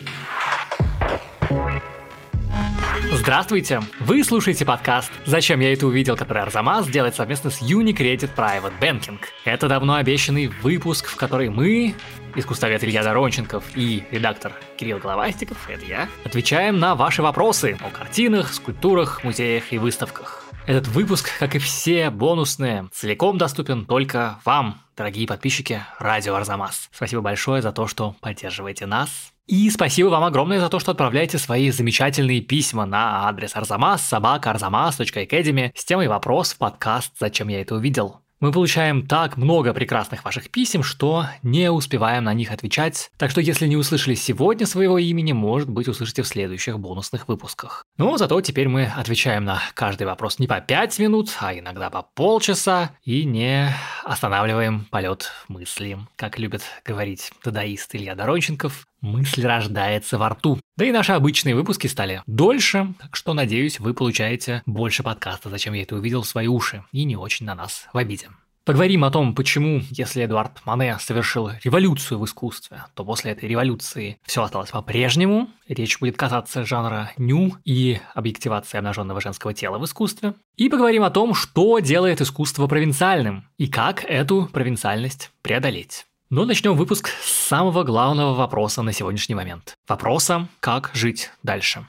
Здравствуйте! Вы слушаете подкаст «Зачем я это увидел?», который Арзамас делает совместно с Unicredit Private Banking. Это давно обещанный выпуск, в который мы, искусствовед Илья Доронченков и редактор Кирилл Головастиков, это я, отвечаем на ваши вопросы о картинах, скульптурах, музеях и выставках. Этот выпуск, как и все бонусные, целиком доступен только вам, дорогие подписчики Радио Арзамас. Спасибо большое за то, что поддерживаете нас. И спасибо вам огромное за то, что отправляете свои замечательные письма на адрес arzamas@arzamas.academy с темой вопрос в подкаст «Зачем я это увидел?». Мы получаем так много прекрасных ваших писем, что не успеваем на них отвечать. Так что если не услышали сегодня своего имени, может быть, услышите в следующих бонусных выпусках. Но зато теперь мы отвечаем на каждый вопрос не по 5 минут, а иногда по полчаса и не останавливаем полет мысли. Как любит говорить дадаист Илья Доронченков, мысль рождается во рту. Да и наши обычные выпуски стали дольше, так что, надеюсь, вы получаете больше подкаста «Зачем я это увидел?» в свои уши и не очень на нас в обиде. Поговорим о том, почему, если Эдуард Мане совершил революцию в искусстве, то после этой революции все осталось по-прежнему. Речь будет касаться жанра ню и объективации обнаженного женского тела в искусстве. И поговорим о том, что делает искусство провинциальным и как эту провинциальность преодолеть. Но начнем выпуск с самого главного вопроса на сегодняшний момент. Вопроса, как жить дальше.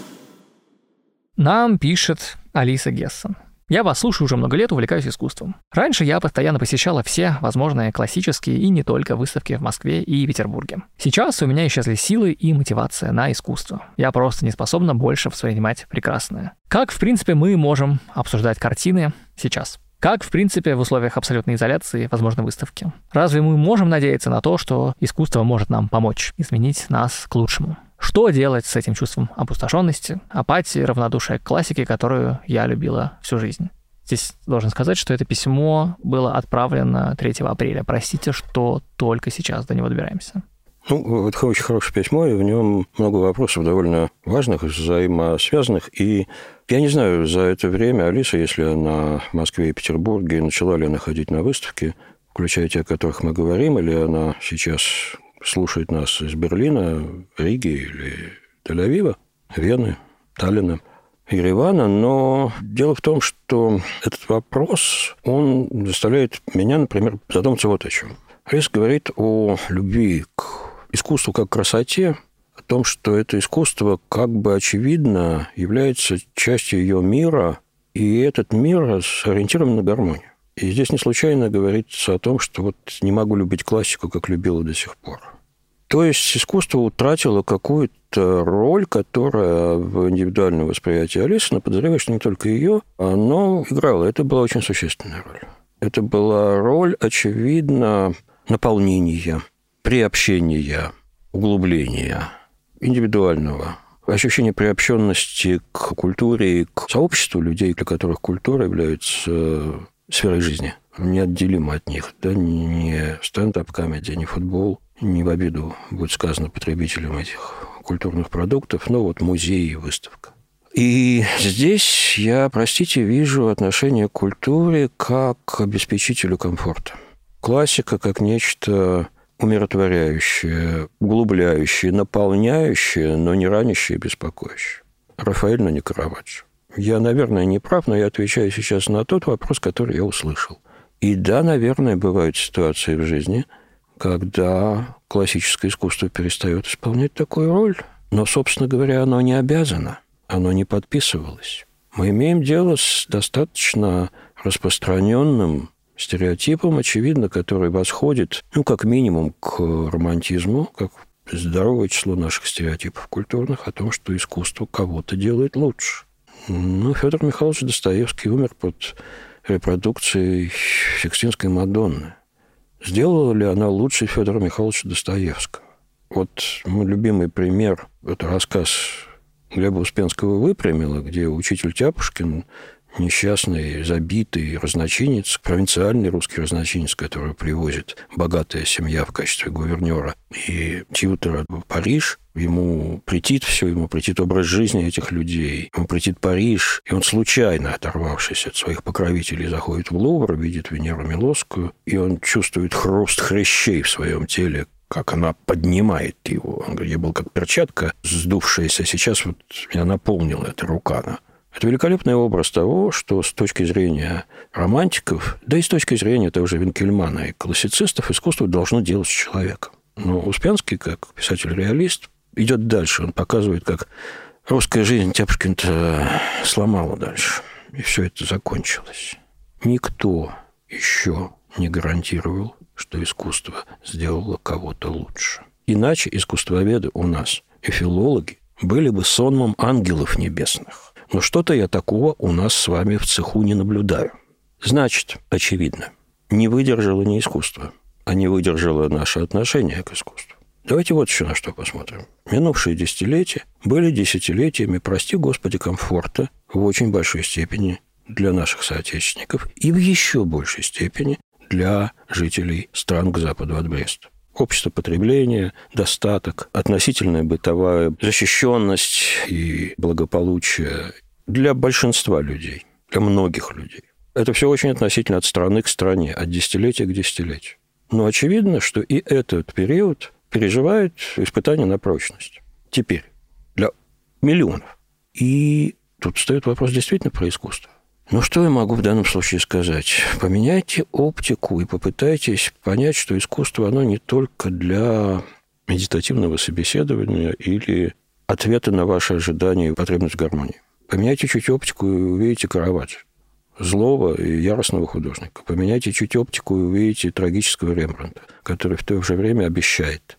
Нам пишет Алиса Гессон. Я вас слушаю уже много лет, увлекаюсь искусством. Раньше я постоянно посещала все возможные классические и не только выставки в Москве и Петербурге. Сейчас у меня исчезли силы и мотивация на искусство. Я просто не способна больше воспринимать прекрасное. Как, в принципе, мы можем обсуждать картины сейчас? Как, в принципе, в условиях абсолютной изоляции возможны выставки? Разве мы можем надеяться на то, что искусство может нам помочь изменить нас к лучшему? Что делать с этим чувством опустошенности, апатии, равнодушия к классике, которую я любила всю жизнь? Здесь должен сказать, что это письмо было отправлено 3 апреля. Простите, что только сейчас до него добираемся. Это очень хорошее письмо, и в нем много вопросов довольно важных, взаимосвязанных. И я не знаю, за это время Алиса, если она в Москве и Петербурге, начала ли она ходить на выставки, включая те, о которых мы говорим, или она сейчас слушает нас из Берлина, Риги или Тель-Авива, Вены, Таллина, Еревана. Но дело в том, что этот вопрос, он заставляет меня, например, задуматься вот о чем. Алиса говорит о любви к искусству как красоте, о том, что это искусство как бы очевидно является частью ее мира, и этот мир ориентирован на гармонию. И здесь не случайно говорится о том, что не могу любить классику, как любила до сих пор. То есть искусство утратило какую-то роль, которая в индивидуальном восприятии Алисы, но подозреваю, что не только ее, оно играло. Это была очень существенная роль. Это была роль, очевидно, наполнения, приобщения, углубления, индивидуального, ощущения приобщенности к культуре и к сообществу людей, для которых культура является сферой жизни, неотделима от них. Да, не стендап-комедия, не футбол, не в обиду будет сказано потребителям этих культурных продуктов, но музей и выставка. И здесь я, простите, вижу отношение к культуре как к обеспечителю комфорта. Классика как нечто умиротворяющее, углубляющее, наполняющее, но не ранящее и беспокоящее. Рафаэль, но не Караваджо. Я, наверное, не прав, но я отвечаю сейчас на тот вопрос, который я услышал. И да, наверное, бывают ситуации в жизни, когда классическое искусство перестает исполнять такую роль, но, собственно говоря, оно не обязано, оно не подписывалось. Мы имеем дело с достаточно распространенным стереотипом, очевидно, который восходит, как минимум, к романтизму, как здоровое число наших стереотипов культурных о том, что искусство кого-то делает лучше. Федор Михайлович Достоевский умер под репродукцией Сикстинской Мадонны. Сделала ли она лучше Федора Михайловича Достоевского? Мой любимый пример – это рассказ Глеба Успенского «Выпрямила», где учитель Тяпушкин, несчастный, забитый разночинец, провинциальный русский разночинец, которого привозит богатая семья в качестве гувернера и тьютера в Париж, ему претит все, ему претит образ жизни этих людей, ему претит Париж, и он, случайно оторвавшись от своих покровителей, заходит в Лувр, видит Венеру Милосскую, и он чувствует хруст хрящей в своем теле, как она поднимает его. Он говорит, я был как перчатка сдувшаяся, сейчас вот меня наполнила эта рука. Это великолепный образ того, что с точки зрения романтиков, да и с точки зрения того же Винкельмана и классицистов, искусство должно делать с человеком. Но Успенский, как писатель-реалист, идет дальше. Он показывает, как русская жизнь Тяпушкин-то сломала дальше. И все это закончилось. Никто еще не гарантировал, что искусство сделало кого-то лучше. Иначе искусствоведы у нас и филологи были бы сонмом ангелов небесных. Но что-то я такого у нас с вами в цеху не наблюдаю. Значит, очевидно, не выдержало не искусство, а не выдержало наше отношение к искусству. Давайте вот еще на что посмотрим. Минувшие десятилетия были десятилетиями, прости господи, комфорта в очень большой степени для наших соотечественников и в еще большей степени для жителей стран к западу от Бреста. Общество потребления, достаток, относительная бытовая защищенность и благополучие для большинства людей, для многих людей. Это все очень относительно от страны к стране, от десятилетия к десятилетию. Но очевидно, что и этот период переживает испытания на прочность. Теперь для миллионов. И тут встает вопрос действительно про искусство. Ну, что я могу в данном случае сказать? Поменяйте оптику и попытайтесь понять, что искусство, оно не только для медитативного собеседования или ответа на ваши ожидания и потребность в гармонии. Поменяйте чуть оптику и увидите Караваджо, злого и яростного художника. Поменяйте чуть оптику и увидите трагического Рембрандта, который в то же время обещает,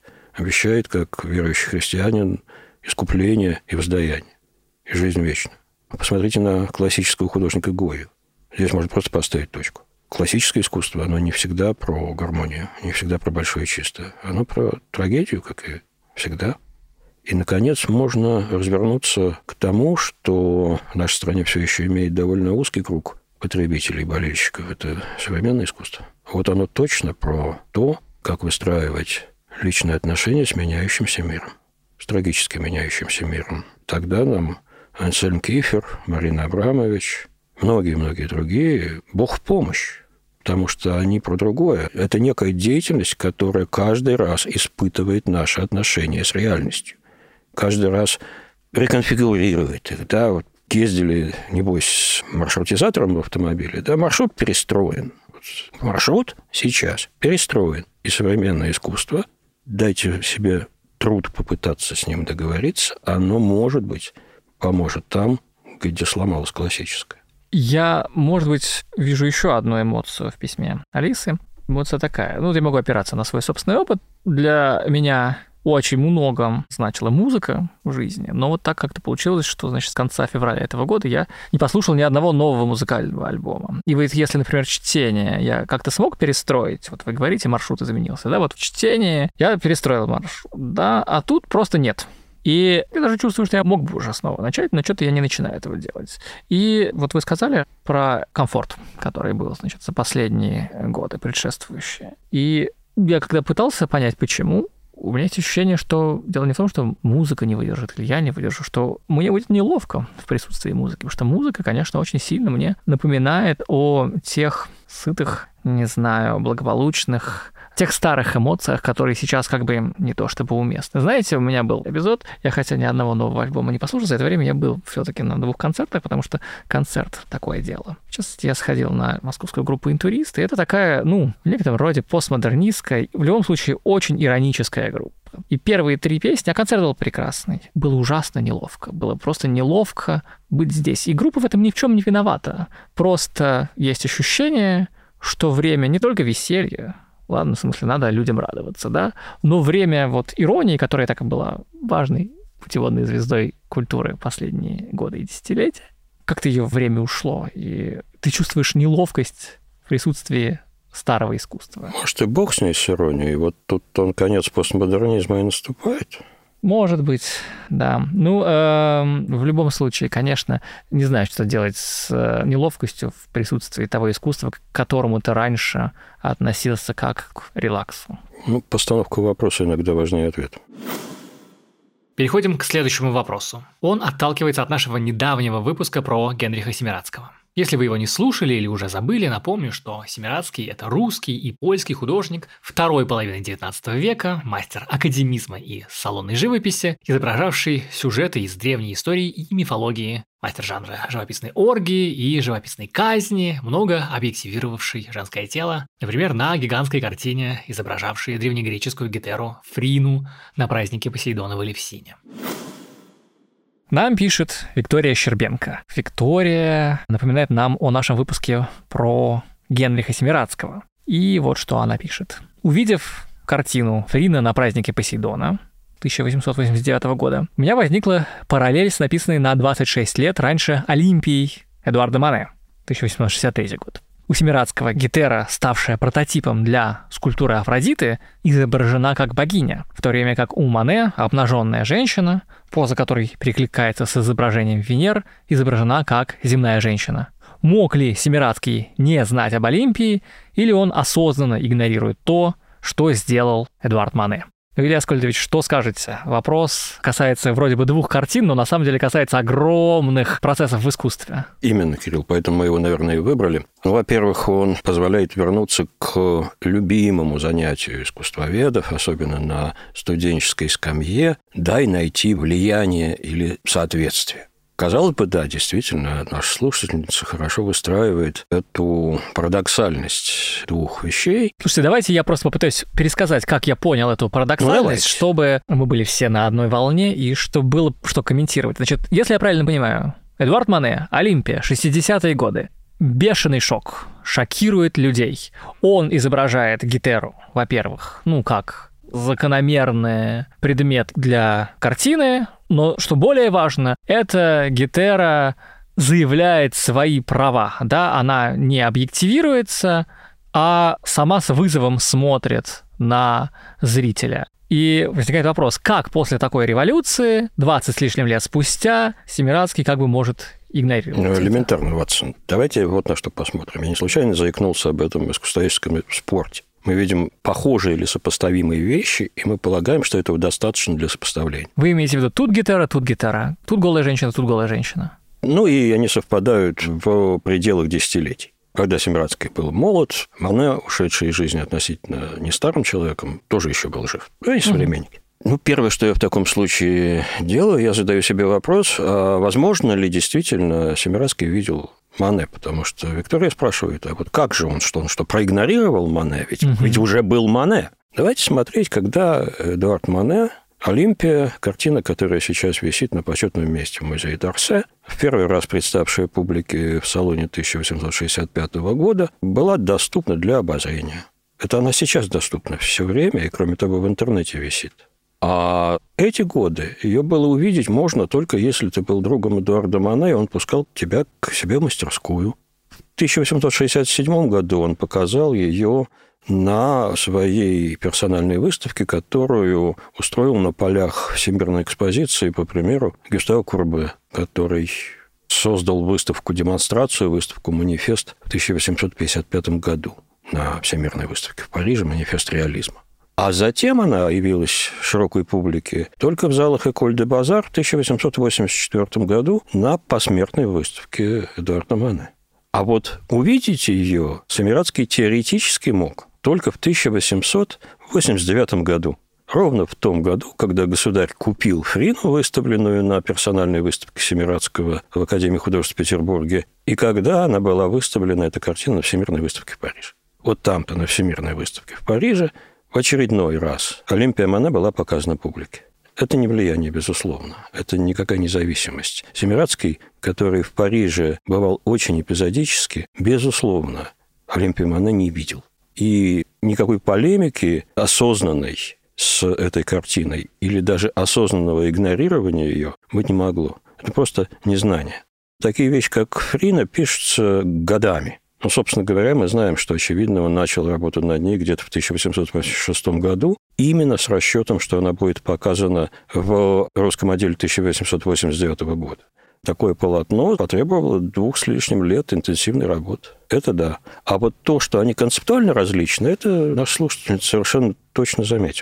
как верующий христианин, искупление и воздаяние, и жизнь вечную. Посмотрите на классического художника Гою. Здесь можно просто поставить точку. Классическое искусство, оно не всегда про гармонию, не всегда про большое чистое. Оно про трагедию, как и всегда. И, наконец, можно развернуться к тому, что в нашей стране все еще имеет довольно узкий круг потребителей, болельщиков. Это современное искусство. Вот оно точно про то, как выстраивать личные отношения с меняющимся миром, с трагически меняющимся миром. Тогда нам Ансельм Кифер, Марина Абрамович, многие-многие другие, Бог в помощь, потому что они про другое. Это некая деятельность, которая каждый раз испытывает наши отношения с реальностью. Каждый раз реконфигурирует их. Да, вот ездили, небось, с маршрутизатором в автомобиле, да, маршрут перестроен. Маршрут сейчас перестроен. И современное искусство, дайте себе труд попытаться с ним договориться, оно, может быть, поможет там, где сломалось классическое. Я, может быть, вижу еще одну эмоцию в письме Алисы. Эмоция такая. Я могу опираться на свой собственный опыт. Для меня очень многом значила музыка в жизни, но вот так как-то получилось, что, с конца февраля этого года я не послушал ни одного нового музыкального альбома. И вот если, например, чтение я как-то смог перестроить, вот вы говорите, маршрут изменился, да, вот в чтении я перестроил маршрут, да, а тут просто нет. И я даже чувствую, что я мог бы уже снова начать, но что-то я не начинаю этого делать. И вот вы сказали про комфорт, который был, за последние годы предшествующие. И я когда пытался понять, почему, у меня есть ощущение, что дело не в том, что музыка не выдержит, или я не выдержу, что мне будет неловко в присутствии музыки, потому что музыка, конечно, очень сильно мне напоминает о тех сытых, благополучных, тех старых эмоциях, которые сейчас не то чтобы уместны. Знаете, у меня был эпизод, я хотя ни одного нового альбома не послушал, за это время я был все-таки на 2 концертах, потому что концерт — такое дело. Сейчас я сходил на московскую группу «Интурист», и это такая, в некотором роде постмодернистская, в любом случае очень ироническая группа. И первые 3 песни, а концерт был прекрасный. Было ужасно неловко. Было просто неловко быть здесь. И группа в этом ни в чем не виновата. Просто есть ощущение, что время не только веселья, ладно, в смысле, надо людям радоваться, да, но время иронии, которая так и была важной путеводной звездой культуры последние годы и десятилетия, как-то ее время ушло, и ты чувствуешь неловкость в присутствии старого искусства. Может, и бог с ней, с иронией. Вот тут конец постмодернизма и наступает. Может быть, да. В любом случае, конечно, не знаю, что делать с неловкостью в присутствии того искусства, к которому ты раньше относился как к релаксу. Постановка вопроса иногда важнее ответа. Переходим к следующему вопросу. Он отталкивается от нашего недавнего выпуска про Генриха Семирадского. Если вы его не слушали или уже забыли, напомню, что Семирадский – это русский и польский художник второй половины XIX века, мастер академизма и салонной живописи, изображавший сюжеты из древней истории и мифологии, мастер жанра живописной оргии и живописной казни, много объективировавший женское тело, например, на гигантской картине, изображавшей древнегреческую гетеру Фрину на празднике Посейдона в Элевсине. Нам пишет Виктория Щербенко. Виктория напоминает нам о нашем выпуске про Генриха Семирадского. И вот что она пишет. Увидев картину Фрина на празднике Посейдона 1889 года, у меня возникла параллель с написанной на 26 лет раньше Олимпией Эдуарда Мане, 1863 год. У Семирадского Гетера, ставшая прототипом для скульптуры Афродиты, изображена как богиня, в то время как у Мане обнаженная женщина, поза которой перекликается с изображением Венер, изображена как земная женщина. Мог ли Семирадский не знать об Олимпии, или он осознанно игнорирует то, что сделал Эдуард Мане? Илья Аскольдович, что скажете? Вопрос касается вроде бы двух картин, но на самом деле касается огромных процессов в искусстве. Именно, Кирилл, поэтому мы его, наверное, и выбрали. Во-первых, он позволяет вернуться к любимому занятию искусствоведов, особенно на студенческой скамье, дай найти влияние или соответствие. Казалось бы, да, действительно, наша слушательница хорошо выстраивает эту парадоксальность двух вещей. Слушайте, давайте я просто попытаюсь пересказать, как я понял эту парадоксальность, чтобы мы были все на одной волне и чтобы было что комментировать. Значит, если я правильно понимаю, Эдуард Мане, Олимпия, 60-е годы. Бешеный шок, шокирует людей. Он изображает Гетеру, во-первых, как закономерный предмет для картины, но, что более важно, эта Гетера заявляет свои права, да, она не объективируется, а сама с вызовом смотрит на зрителя. И возникает вопрос, как после такой революции, 20 с лишним лет спустя, Семирадский может игнорировать? Элементарно, Ватсон. Давайте вот на что посмотрим. Я не случайно заикнулся об этом искусствоведческом спорте. Мы видим похожие или сопоставимые вещи, и мы полагаем, что этого достаточно для сопоставления. Вы имеете в виду тут гитара, тут голая женщина, тут голая женщина? И они совпадают в пределах десятилетий. Когда Семирадский был молод, Мане, ушедший из жизни относительно не старым человеком, тоже еще был жив. Они современники. Первое, что я в таком случае делаю, я задаю себе вопрос, а возможно ли действительно Семирадский видел Мане, потому что Виктория спрашивает, а вот как же он что проигнорировал Мане? Ведь уже был Мане. Давайте смотреть, когда Эдуард Мане, Олимпия, картина, которая сейчас висит на почетном месте в музее Д'Орсе, в первый раз представшая публике в салоне 1865 года, была доступна для обозрения. Это она сейчас доступна все время, и, кроме того, в интернете висит. А эти годы ее было увидеть можно только если ты был другом Эдуарда Мане, и он пускал тебя к себе в мастерскую. В 1867 году он показал ее на своей персональной выставке, которую устроил на полях Всемирной экспозиции по примеру Гюстава Курбе, который создал выставку-демонстрацию, выставку-манифест в 1855 году на Всемирной выставке в Париже, манифест реализма. А затем она явилась широкой публике только в залах Эколь де Базар в 1884 году на посмертной выставке Эдуарда Мане. А вот увидеть ее Семирадский теоретически мог только в 1889 году. Ровно в том году, когда государь купил Фрину, выставленную на персональной выставке Семирадского в Академии художеств в Петербурге, и когда она была выставлена, эта картина, на Всемирной выставке в Париже. Вот там-то, на Всемирной выставке в Париже, в очередной раз Олимпия Мане была показана публике. Это не влияние, безусловно. Это никакая независимость. Семирадский, который в Париже бывал очень эпизодически, безусловно, Олимпию Мане не видел. И никакой полемики осознанной с этой картиной или даже осознанного игнорирования ее быть не могло. Это просто незнание. Такие вещи, как Фрина, пишутся годами. Собственно говоря, мы знаем, что, очевидно, он начал работу над ней где-то в 1886 году, именно с расчетом, что она будет показана в русском отделе 1889 года. Такое полотно потребовало 2 с лишним лет интенсивной работы. Это да. А вот то, что они концептуально различны, это наша слушательница совершенно точно заметила.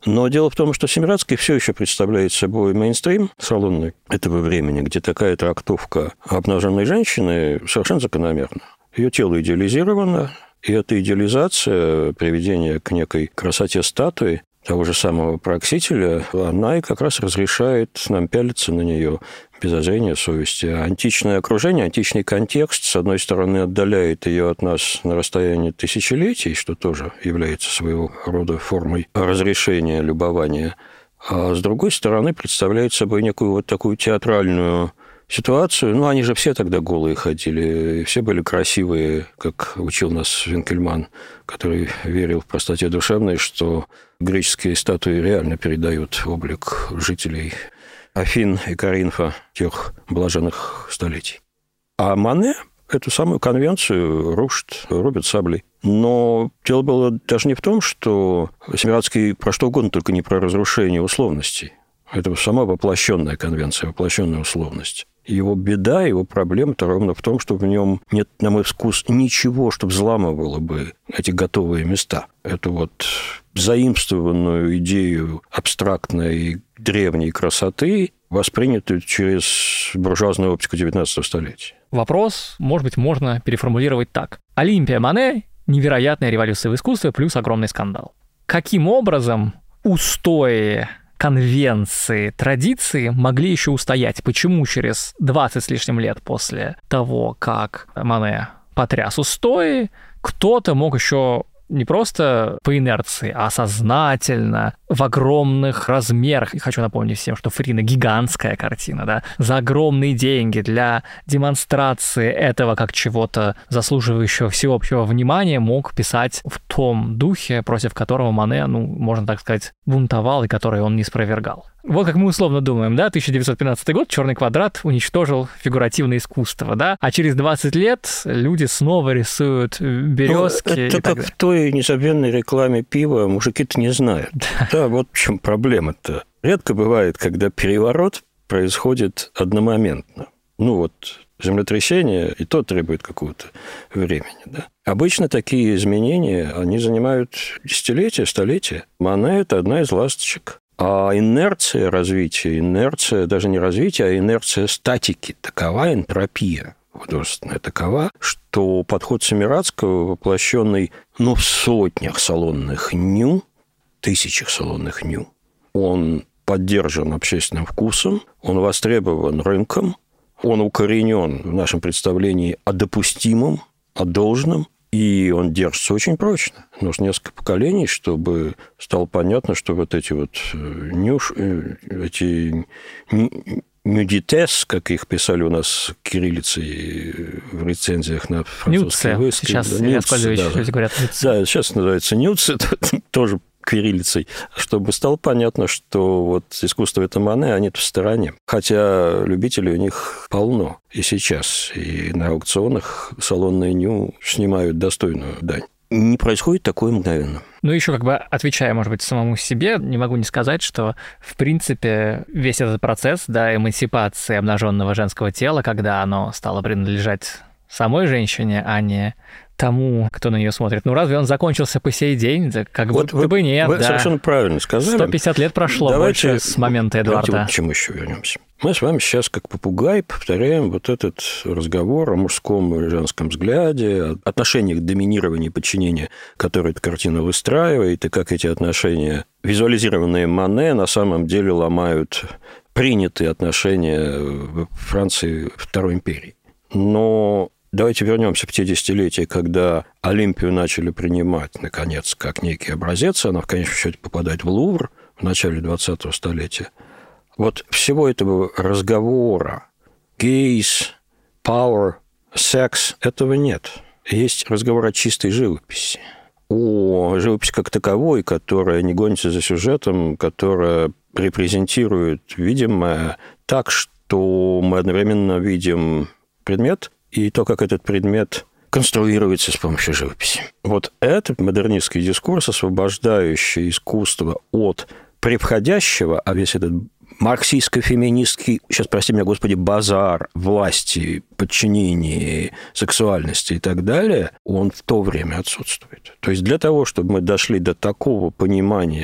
Но дело в том, что Семирадский все еще представляет собой мейнстрим салонный этого времени, где такая трактовка обнаженной женщины совершенно закономерна. Ее тело идеализировано, и эта идеализация, приведение к некой красоте статуи того же самого Проксителя, она и как раз разрешает нам пялиться на нее без зазрения совести. Античное окружение, античный контекст, с одной стороны, отдаляет ее от нас на расстоянии тысячелетий, что тоже является своего рода формой разрешения, любования, а с другой стороны, представляет собой некую вот такую театральную ситуацию. Ну, они же все тогда голые ходили, и все были красивые, как учил нас Винкельман, который верил в простоте душевной, что греческие статуи реально передают облик жителей Афин и Коринфа тех блаженных столетий. А Мане эту самую конвенцию рубит саблей. Но дело было даже не в том, что Семирадский про что угодно, только не про разрушение условностей. Это сама воплощенная конвенция, воплощенная условность. Его беда, его проблема-то ровно в том, что в нем нет, на мой вкус, ничего, что взламывало бы эти готовые места. Эту вот заимствованную идею абстрактной древней красоты, воспринятую через буржуазную оптику XIX столетия. Вопрос, может быть, можно переформулировать так. Олимпия Мане – невероятная революция в искусстве плюс огромный скандал. Каким образом устои, конвенции, традиции могли еще устоять? Почему через 20 с лишним лет после того, как Мане потряс устои, кто-то мог еще не просто по инерции, а сознательно, в огромных размерах. И хочу напомнить всем, что Фрина гигантская картина, да, за огромные деньги для демонстрации этого как чего-то заслуживающего всеобщего внимания мог писать в том духе, против которого Мане, можно так сказать, бунтовал и который он не спровергал. Вот как мы условно думаем, да, 1915 год, «Черный квадрат» уничтожил фигуративное искусство, да, а через 20 лет люди снова рисуют березки. Это как в той незабвенной рекламе пива мужики-то не знают. Да, вот в чем проблема-то. Редко бывает, когда переворот происходит одномоментно. Землетрясение, и то требует какого-то времени, да. Обычно такие изменения, они занимают десятилетия, столетия. Мане – это одна из ласточек. А инерция развития, даже не развития, а инерция статики, такова энтропия художественная, такова, что подход Семирадского, воплощенный, в сотнях салонных ню, тысячах салонных ню, он поддержан общественным вкусом, он востребован рынком, он укоренен в нашем представлении о допустимом, о должном, и он держится очень прочно. Нужно несколько поколений, чтобы стало понятно, что вот эти нюдитес, как их писали у нас кириллицей в рецензиях на французский выставке. Сейчас говорят нюдце. Да, сейчас называется нюдце, тоже кириллицей, чтобы стало понятно, что вот искусство это Мане, они-то в стороне. Хотя любителей у них полно и сейчас. И на аукционах салонные ню снимают достойную дань. Не происходит такое мгновенно. Еще отвечая, может быть, самому себе, не могу не сказать, что, в принципе, весь этот процесс, эмансипации обнаженного женского тела, когда оно стало принадлежать самой женщине, а не тому, кто на нее смотрит. Разве он закончился по сей день? Да, будто бы нет. Вы совершенно правильно сказали. 150 лет прошло больше с момента Эдуарда. Давайте к чему еще вернемся. Мы с вами сейчас, как попугай, повторяем вот этот разговор о мужском и женском взгляде, о отношениях доминирования и подчинения, которые эта картина выстраивает, и как эти отношения, визуализированные Мане, на самом деле ломают принятые отношения в Франции Второй империи. Но давайте вернемся в те десятилетия, когда Олимпию начали принимать, наконец, как некий образец. Она в конечном счете попадает в Лувр в начале 20-го столетия. Вот всего этого разговора гейз, power, секс, этого нет. Есть разговор о чистой живописи. О живописи как таковой, которая не гонится за сюжетом, которая репрезентирует видимое так, что мы одновременно видим предмет и то, как этот предмет конструируется с помощью живописи. Вот этот модернистский дискурс, освобождающий искусство от превходящего, а весь этот марксистско-феминистский, сейчас, прости меня, Господи, базар власти, подчинения, сексуальности и так далее, он в то время отсутствует. То есть для того, чтобы мы дошли до такого понимания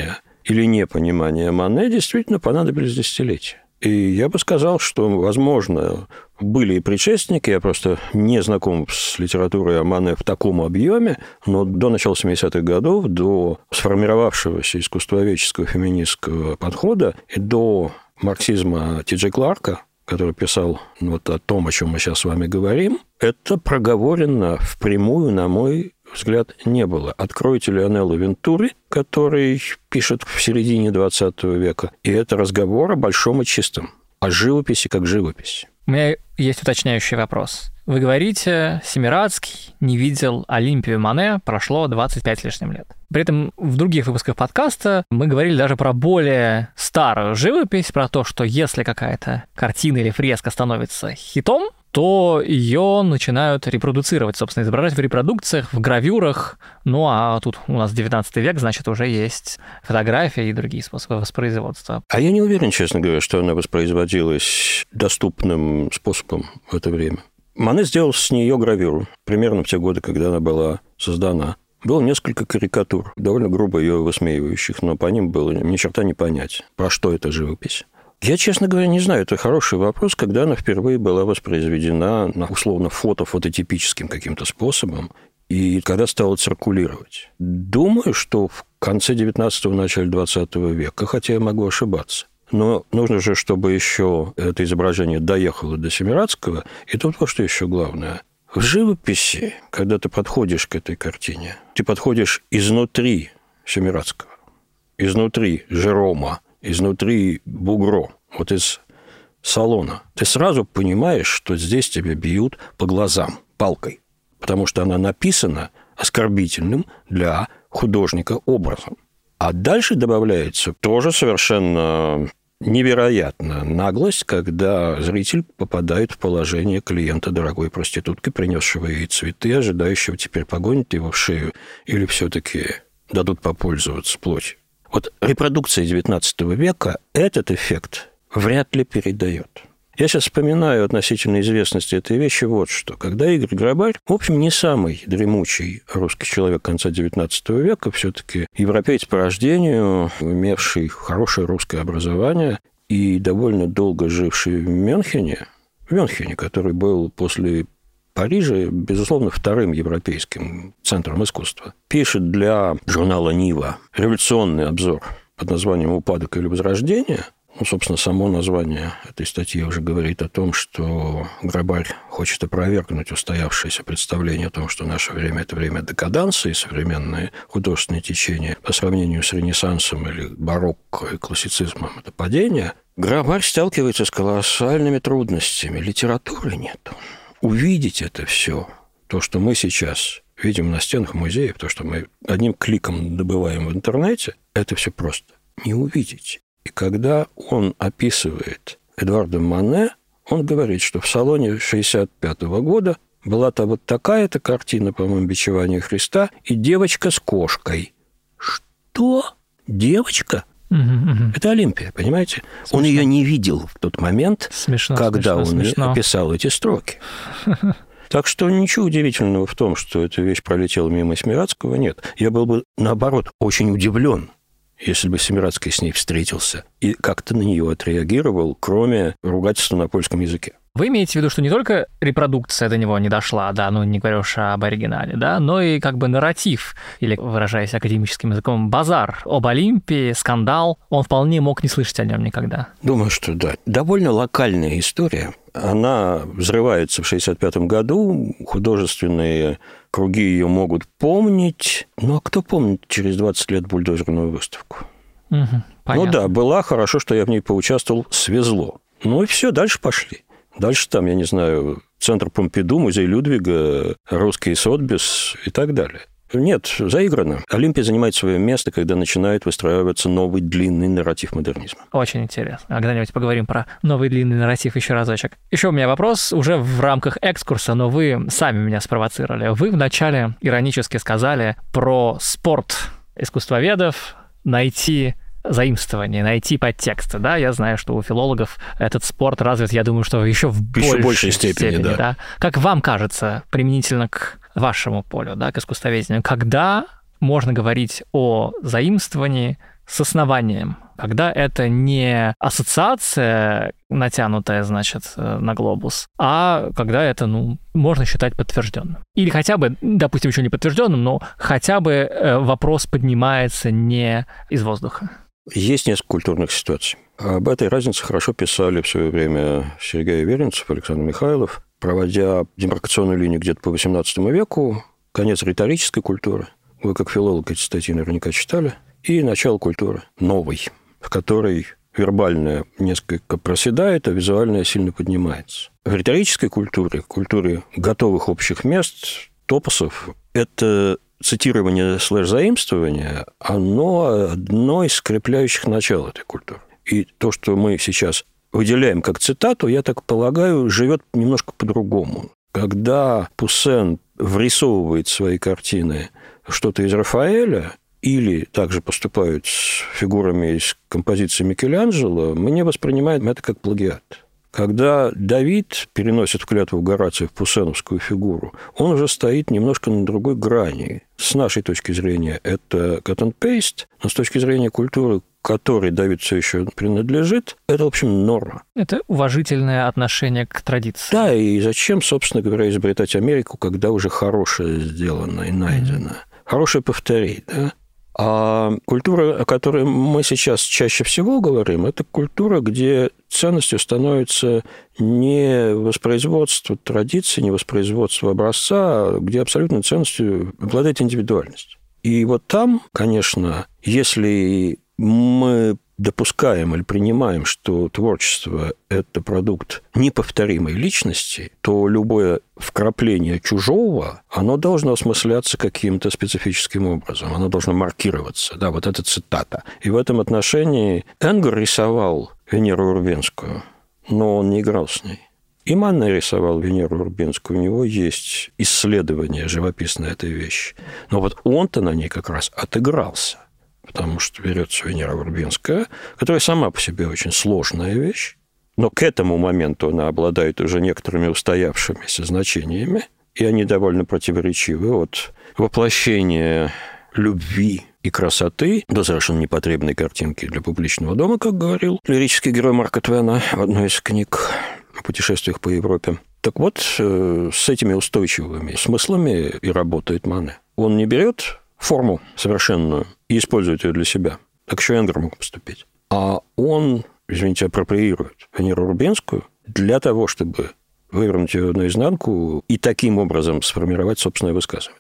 или непонимание Мане действительно понадобились десятилетия. И я бы сказал, что, возможно, были и предшественники, я просто не знаком с литературой о Мане в таком объеме, но до начала 70-х годов, до сформировавшегося искусствоведческого феминистского подхода и до марксизма Ти Джей Кларка, который писал вот о том, о чем мы сейчас с вами говорим, это проговорено впрямую, на мой взгляд, не было. Откройте Леонелло Вентури, который пишет в середине 20 века, и это разговор о большом и чистом, о живописи как живописи. У меня есть уточняющий вопрос. Вы говорите, Семирадский не видел Олимпию Мане, прошло 25 с лишним лет. При этом в других выпусках подкаста мы говорили даже про более старую живопись, про то, что если какая-то картина или фреска становится хитом, то ее начинают репродуцировать, собственно, изображать в репродукциях, в гравюрах. Ну, а тут у нас 19 век, значит, уже есть фотография и другие способы воспроизводства. А я не уверен, честно говоря, что она воспроизводилась доступным способом в это время. Мане сделал с нее гравюру, примерно в те годы, когда она была создана. Было несколько карикатур, довольно грубо ее высмеивающих, но по ним было ни черта не понять, про что эта живопись. Я, честно говоря, не знаю, это хороший вопрос, когда она впервые была воспроизведена на условно фототипическим каким-то способом, и когда стала циркулировать. Думаю, что в конце 19-го, начале 20 века, хотя я могу ошибаться. Но нужно же, чтобы еще это изображение доехало до Семирадского, и тут вот что еще главное. В живописи, когда ты подходишь к этой картине, ты подходишь изнутри Семирадского, изнутри Жерома, изнутри Бугро, вот из салона. Ты сразу понимаешь, что здесь тебя бьют по глазам палкой, потому что она написана оскорбительным для художника образом. А дальше добавляется тоже совершенно невероятная наглость, когда зритель попадает в положение клиента дорогой проститутки, принесшего ей цветы, ожидающего теперь погонит его в шею или все-таки дадут попользоваться плотью. Вот репродукция XIX века этот эффект вряд ли передает. Я сейчас вспоминаю относительно известности этой вещи вот что. Когда Игорь Грабарь, в общем, не самый дремучий русский человек конца XIX века, все-таки европеец по рождению, имевший хорошее русское образование и довольно долго живший в Мюнхене, который был после Парижа, безусловно, вторым европейским центром искусства, пишет для журнала «Нива» революционный обзор под названием «Упадок или возрождение». Ну, собственно, само название этой статьи уже говорит о том, что Грабарь хочет опровергнуть устоявшееся представление о том, что наше время – это время декаданса, и современные художественные течения по сравнению с Ренессансом или барокко и классицизмом – это падение. Грабарь сталкивается с колоссальными трудностями. Литературы нет. Увидеть это все, то, что мы сейчас видим на стенах музеев, то, что мы одним кликом добываем в интернете, это все просто не увидеть. И когда он описывает Эдуарда Мане, он говорит, что в салоне 1965 года была-то вот такая-то картина, по-моему, «Бичевание Христа» и девочка с кошкой. Что? Девочка? Это Олимпия, понимаете? Смешно. Он ее не видел в тот момент, когда он описал эти строки. Так что ничего удивительного в том, что эта вещь пролетела мимо Семирадского, нет. Я был бы, наоборот, очень удивлен, если бы Семирадский с ней встретился и как-то на нее отреагировал, кроме ругательства на польском языке. Вы имеете в виду, что не только репродукция до него не дошла, да, ну не говоря уж об оригинале, да, но и как бы нарратив, или, выражаясь академическим языком, базар об Олимпии, скандал, он вполне мог не слышать о нем никогда. Думаю, что да. Довольно локальная история. Она взрывается в 1965 году, художественные круги ее могут помнить. Ну, а кто помнит через 20 лет бульдозерную выставку? Понятно. Ну да, была, хорошо, что я в ней поучаствовал, свезло. Ну и все, дальше пошли. Дальше там, я не знаю, Центр Помпиду, Музей Людвига, Русский Сотбис и так далее. Нет, заиграно. Олимпия занимает свое место, когда начинает выстраиваться новый длинный нарратив модернизма. Очень интересно. А когда-нибудь поговорим про новый длинный нарратив еще разочек. Еще у меня вопрос уже в рамках экскурса, но вы сами меня спровоцировали. Вы вначале иронически сказали про спорт искусствоведов найти заимствование, найти подтексты, да, я знаю, что у филологов этот спорт развит, я думаю, что еще в большей степени, да. Как вам кажется, применительно к вашему полю, да, к искусствоведению, когда можно говорить о заимствовании, с основанием, когда это не ассоциация, натянутая, значит, на глобус, а когда это, можно считать подтвержденным. Или хотя бы, допустим, еще не подтвержденным, но хотя бы вопрос поднимается не из воздуха. Есть несколько культурных ситуаций. Об этой разнице хорошо писали в свое время Сергей Веренцев, Александр Михайлов, проводя демаркационную линию где-то по XVIII веку, конец риторической культуры. Вы, как филолог, эти статьи наверняка читали. И начало культуры новой, в которой вербальное несколько проседает, а визуальное сильно поднимается. В риторической культуре готовых общих мест, топосов, это цитирование /заимствование, оно одно из скрепляющих начал этой культуры. И то, что мы сейчас выделяем как цитату, я так полагаю, живет немножко по-другому. Когда Пуссен врисовывает свои картины что-то из Рафаэля, или также поступают с фигурами из композиции Микеланджело, мы не воспринимаем это как плагиат. Когда Давид переносит в клятву Горация в пуссеновскую фигуру, он уже стоит немножко на другой грани. С нашей точки зрения это cut and paste, но с точки зрения культуры, которой Давид все еще принадлежит, это, в общем, норма. Это уважительное отношение к традиции. Да, и зачем, собственно говоря, изобретать Америку, когда уже хорошее сделано и найдено? Хорошее повторить, да? А культура, о которой мы сейчас чаще всего говорим, это культура, где ценностью становится не воспроизводство традиции, не воспроизводство образца, а где абсолютной ценностью обладает индивидуальность. И вот там, конечно, если мы допускаем или принимаем, что творчество – это продукт неповторимой личности, то любое вкрапление чужого, оно должно осмысляться каким-то специфическим образом, оно должно маркироваться. Да, вот это цитата. И в этом отношении Энгер рисовал Венеру Урбенскую, но он не играл с ней. И Манне рисовал Венеру Урбенскую, у него есть исследование живописной этой вещи. Но вот он-то на ней как раз отыгрался. Потому что берется Венера Урбенская, которая сама по себе очень сложная вещь, но к этому моменту она обладает уже некоторыми устоявшимися значениями, и они довольно противоречивы от воплощения любви и красоты до совершенно непотребной картинки для публичного дома, как говорил лирический герой Марка Твена в одной из книг о путешествиях по Европе. Так вот, с этими устойчивыми смыслами и работает Мане. Он не берет форму совершенную и использует ее для себя. Так еще Энгер мог поступить. А он, извините, апроприирует Венеру Урбенскую для того, чтобы вывернуть ее наизнанку и таким образом сформировать собственное высказывание.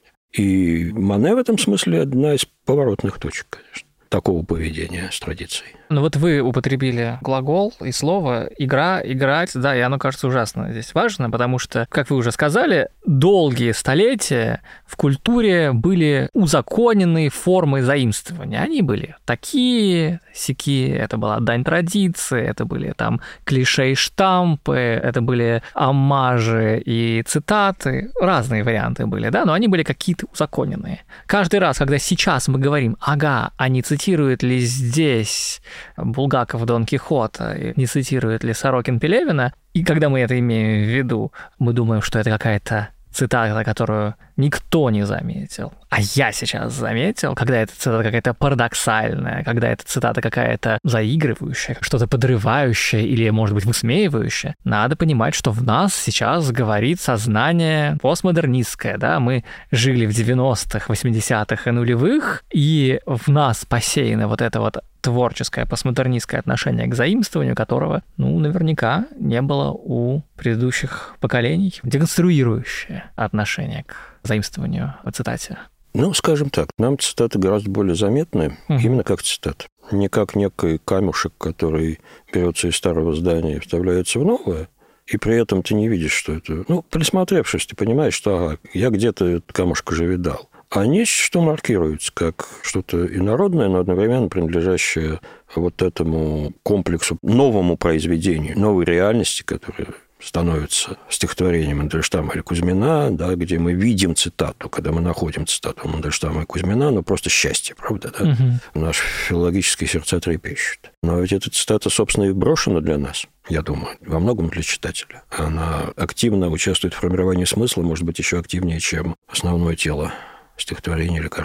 И Мане в этом смысле одна из поворотных точек, конечно, такого поведения с традицией. Ну вот вы употребили глагол и слово «игра», «играть», да, и оно кажется ужасно здесь важно, потому что, как вы уже сказали, долгие столетия в культуре были узаконенные формы заимствования. Они были такие, сякие, это была дань традиции, это были там клише и штампы, это были оммажи и цитаты, разные варианты были, да, но они были какие-то узаконенные. Каждый раз, когда сейчас мы говорим, ага, а не цитирует ли здесь Булгаков Дон Кихота, не цитирует ли Сорокин Пелевина, и когда мы это имеем в виду, мы думаем, что это какая-то цитата, которую никто не заметил. А я сейчас заметил, когда эта цитата какая-то парадоксальная, когда эта цитата какая-то заигрывающая, что-то подрывающее или, может быть, высмеивающее. Надо понимать, что в нас сейчас говорит сознание постмодернистское, да, мы жили в 90-х, 80-х и нулевых, и в нас посеяно вот это вот творческое постмодернистское отношение к заимствованию, которого, наверняка не было у предыдущих поколений, деконструирующее отношение к заимствованию в цитате. Скажем так, нам цитаты гораздо более заметны, именно как цитата. Не как некий камушек, который берется из старого здания и вставляется в новое, и при этом ты не видишь, что это... Присмотревшись, ты понимаешь, что я где-то этот камушек уже видал. А нечто, что маркируется как что-то инородное, но одновременно принадлежащее вот этому комплексу, новому произведению, новой реальности, которая становится стихотворением Мандельштама или Кузьмина, да, где мы видим цитату, когда мы находим цитату Мандельштама и Кузьмина, просто счастье, правда, да? Наши филологические сердца трепещут. Но ведь эта цитата, собственно, и брошена для нас, я думаю, во многом для читателя. Она активно участвует в формировании смысла, может быть, еще активнее, чем основное тело стихотворения или картины.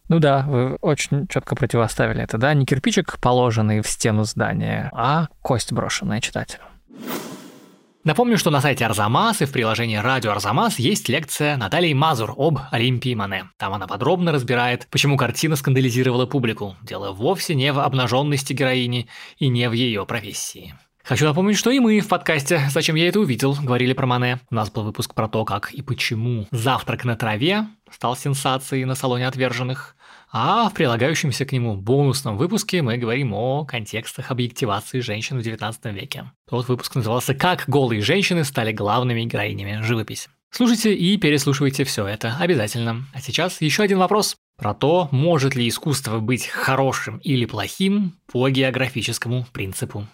Ну да, вы очень четко противоставили это, да? Не кирпичик, положенный в стену здания, а кость, брошенная читателю. Напомню, что на сайте Арзамас и в приложении «Радио Арзамас» есть лекция Натальи Мазур об Олимпии Мане. Там она подробно разбирает, почему картина скандализировала публику. Дело вовсе не в обнаженности героини и не в ее профессии. Хочу напомнить, что и мы в подкасте «Зачем я это увидел» говорили про Мане. У нас был выпуск про то, как и почему «Завтрак на траве» стал сенсацией на салоне отверженных. А в прилагающемся к нему бонусном выпуске мы говорим о контекстах объективации женщин в XIX веке. Тот выпуск назывался «Как голые женщины стали главными героинями живописи». Слушайте и переслушивайте все это обязательно. А сейчас еще один вопрос про то, может ли искусство быть хорошим или плохим по географическому принципу.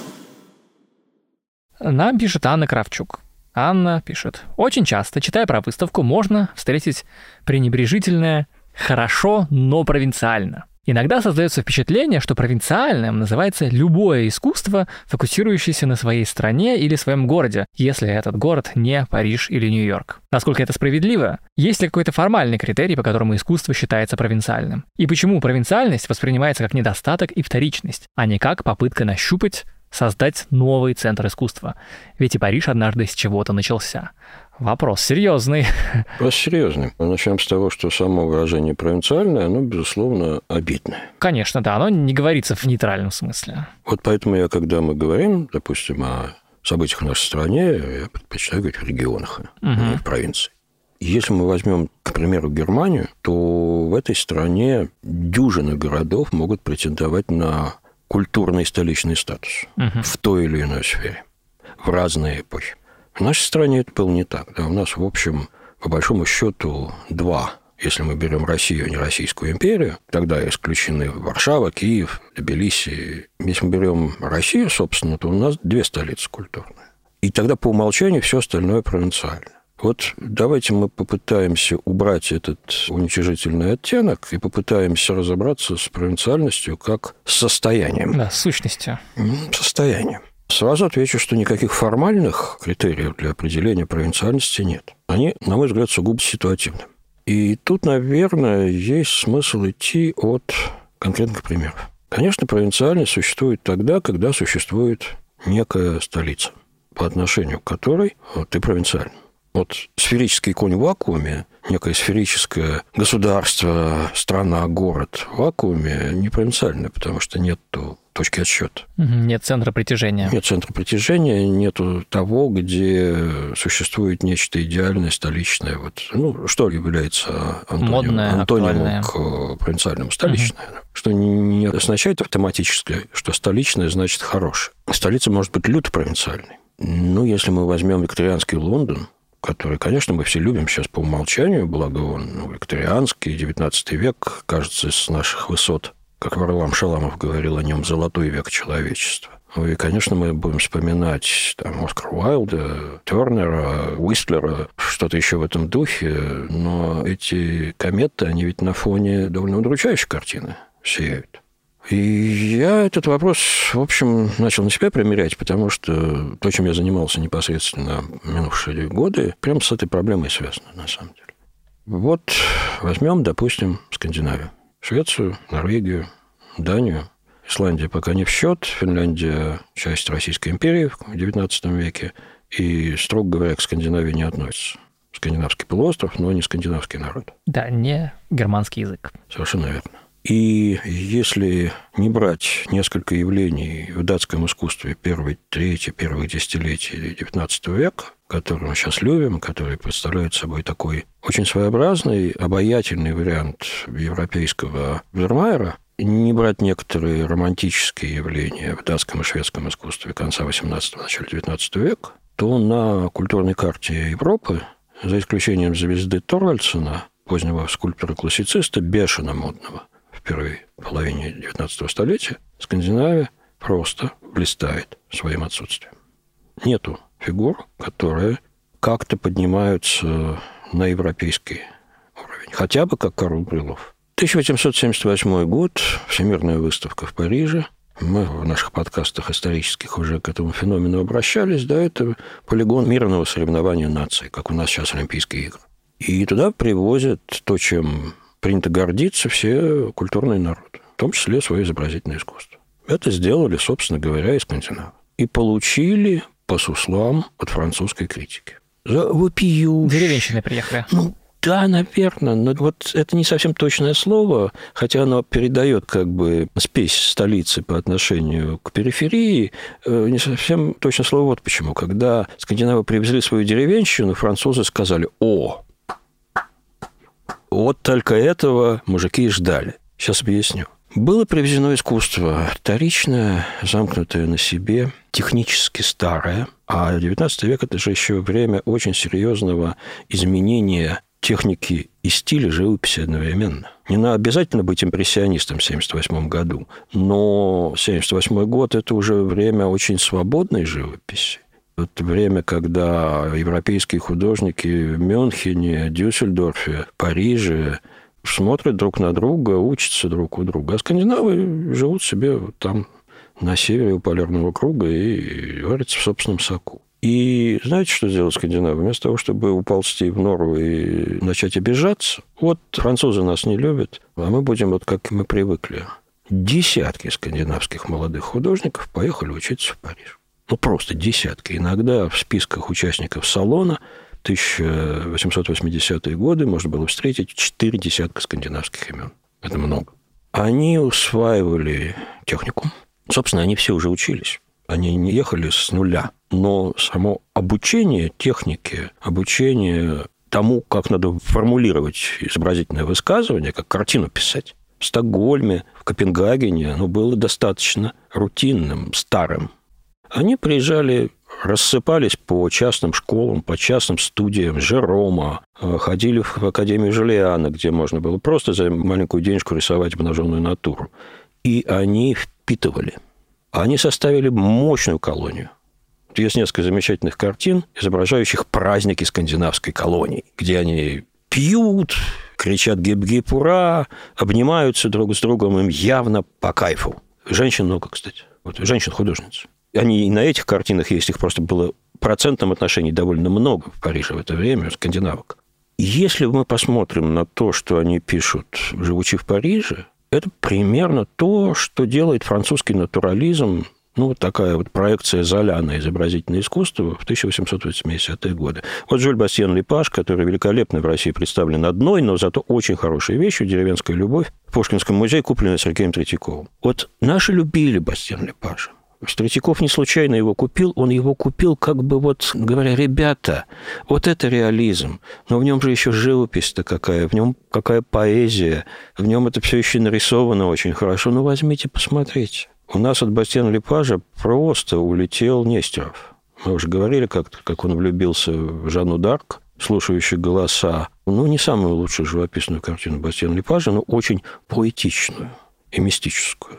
Нам пишет Анна Кравчук. Анна пишет: очень часто, читая про выставку, можно встретить пренебрежительное «хорошо, но провинциально». Иногда создается впечатление, что провинциальным называется любое искусство, фокусирующееся на своей стране или своем городе, если этот город не Париж или Нью-Йорк. Насколько это справедливо? Есть ли какой-то формальный критерий, по которому искусство считается провинциальным? И почему провинциальность воспринимается как недостаток и вторичность, а не как попытка нащупать, создать новый центр искусства? Ведь и Париж однажды с чего-то начался. Вопрос серьезный. Вопрос серьезный. Начнем с того, что само выражение «провинциальное», оно, безусловно, обидное. Конечно, да, оно не говорится в нейтральном смысле. Вот поэтому когда мы говорим, допустим, о событиях в нашей стране, я предпочитаю говорить в регионах, а не в провинции. Если мы возьмем, к примеру, Германию, то в этой стране дюжины городов могут претендовать на культурный столичный статус в той или иной сфере, в разные эпохи. В нашей стране это было не так. Да? У нас, в общем, по большому счету, два. Если мы берем Россию, а не Российскую империю, тогда исключены Варшава, Киев, Тбилиси. Если мы берем Россию, собственно, то у нас две столицы культурные. И тогда по умолчанию все остальное провинциально. Вот давайте мы попытаемся убрать этот уничижительный оттенок и попытаемся разобраться с провинциальностью как с состоянием. Да, с сущностью. Состоянием. Сразу отвечу, что никаких формальных критериев для определения провинциальности нет. Они, на мой взгляд, сугубо ситуативны. И тут, наверное, есть смысл идти от конкретных примеров. Конечно, провинциальность существует тогда, когда существует некая столица, по отношению к которой ты провинциален. Вот сферический конь в вакууме, некое сферическое государство, страна, город в вакууме не провинциальное, потому что нет точки отсчета. Нет центра притяжения. Нет центра притяжения, нету того, где существует нечто идеальное, столичное. Вот, что является антонимом к провинциальному? Столичное. Что не означает автоматически, что столичное значит хорошее. Столица может быть люто провинциальной. Если мы возьмем викторианский Лондон, который, конечно, мы все любим сейчас по умолчанию, благо он викторианский, 19 век, кажется, с наших высот, как Варлам Шаламов говорил о нем, золотой век человечества. И, конечно, мы будем вспоминать Оскара Уайлда, Тернера, Уистлера, что-то еще в этом духе, но эти кометы, они ведь на фоне довольно удручающей картины сияют. И я этот вопрос, в общем, начал на себя примерять, потому что то, чем я занимался непосредственно минувшие годы, прямо с этой проблемой связано, на самом деле. Вот возьмем, допустим, Скандинавию. Швецию, Норвегию, Данию. Исландия пока не в счет. Финляндия – часть Российской империи в XIX веке. И, строго говоря, к Скандинавии не относится. Скандинавский полуостров, но не скандинавский народ. Да, не германский язык. Совершенно верно. И если не брать несколько явлений в датском искусстве первых десятилетий XIX века, которые мы сейчас любим, которые представляют собой такой очень своеобразный, обаятельный вариант европейского Вермеера, и не брать некоторые романтические явления в датском и шведском искусстве конца XVIII – начала XIX века, то на культурной карте Европы, за исключением звезды Торвальдсена, позднего скульптора-классициста, бешено модного, в первой половине XIX столетия, Скандинавия просто блистает своим отсутствием. Нету фигур, которые как-то поднимаются на европейский уровень. Хотя бы как Карл Брюлов. 1878 год, Всемирная выставка в Париже. Мы в наших подкастах исторических уже к этому феномену обращались. Да, это полигон мирного соревнования наций, как у нас сейчас Олимпийские игры. И туда привозят то, чем принято гордиться все культурные народы, в том числе свое изобразительное искусство. Это сделали, собственно говоря, и скандинавы. И получили по суслам от французской критики. За вопиющие. Деревенщины приехали. Да, наверное, но вот это не совсем точное слово, хотя оно передает как бы спесь столицы по отношению к периферии. Не совсем точное слово вот почему. Когда скандинавы привезли свою деревенщину, французы сказали: «О, вот только этого мужики и ждали». Сейчас объясню. Было привезено искусство вторичное, замкнутое на себе, технически старое, а XIX век – это же еще время очень серьезного изменения техники и стиля живописи одновременно. Не надо обязательно быть импрессионистом в 1978 году, но 1978 год – это уже время очень свободной живописи. Это время, когда европейские художники в Мюнхене, Дюссельдорфе, Париже смотрят друг на друга, учатся друг у друга. А скандинавы живут себе там на севере у полярного круга и варятся в собственном соку. И знаете, что сделают скандинавы? Вместо того, чтобы уползти в нору и начать обижаться, вот французы нас не любят, а мы будем вот как мы привыкли. Десятки скандинавских молодых художников поехали учиться в Париж. Просто десятки. Иногда в списках участников салона 1880-е годы можно было встретить 4 десятка скандинавских имен. Это много. Они усваивали технику. Собственно, они все уже учились. Они не ехали с нуля. Но само обучение технике, обучение тому, как надо формулировать изобразительное высказывание, как картину писать, в Стокгольме, в Копенгагене, оно было достаточно рутинным, старым. Они приезжали, рассыпались по частным школам, по частным студиям Жерома, ходили в Академию Жулиана, где можно было просто за маленькую денежку рисовать обнаженную натуру. И они впитывали. Они составили мощную колонию. Есть несколько замечательных картин, изображающих праздники скандинавской колонии, где они пьют, кричат «гип-гип, ура!», обнимаются друг с другом, им явно по кайфу. Женщин много, кстати. Вот, женщин-художниц. Они и на этих картинах есть, их просто было в процентном отношении довольно много в Париже в это время, скандинавок. Если мы посмотрим на то, что они пишут, живучи в Париже, это примерно то, что делает французский натурализм, вот такая вот проекция Золя на изобразительное искусство в 1880-е годы. Вот Жюль Бастьен Лепаж, который великолепно в России представлен одной, но зато очень хорошей вещью «Деревенская любовь» в Пушкинском музее, купленная Сергеем Третьяковым. Вот наши любили Бастьен Лепажа. Третьяков не случайно его купил, он его купил, как бы вот говоря: ребята, вот это реализм, но в нем же еще живопись-то какая, в нем какая поэзия, в нем это все еще нарисовано очень хорошо, ну возьмите, посмотрите. У нас от Бастьена Лепажа просто улетел Нестеров. Мы уже говорили как он влюбился в Жанну д'Арк, слушающую голоса. Не самую лучшую живописную картину Бастьена Лепажа, но очень поэтичную и мистическую.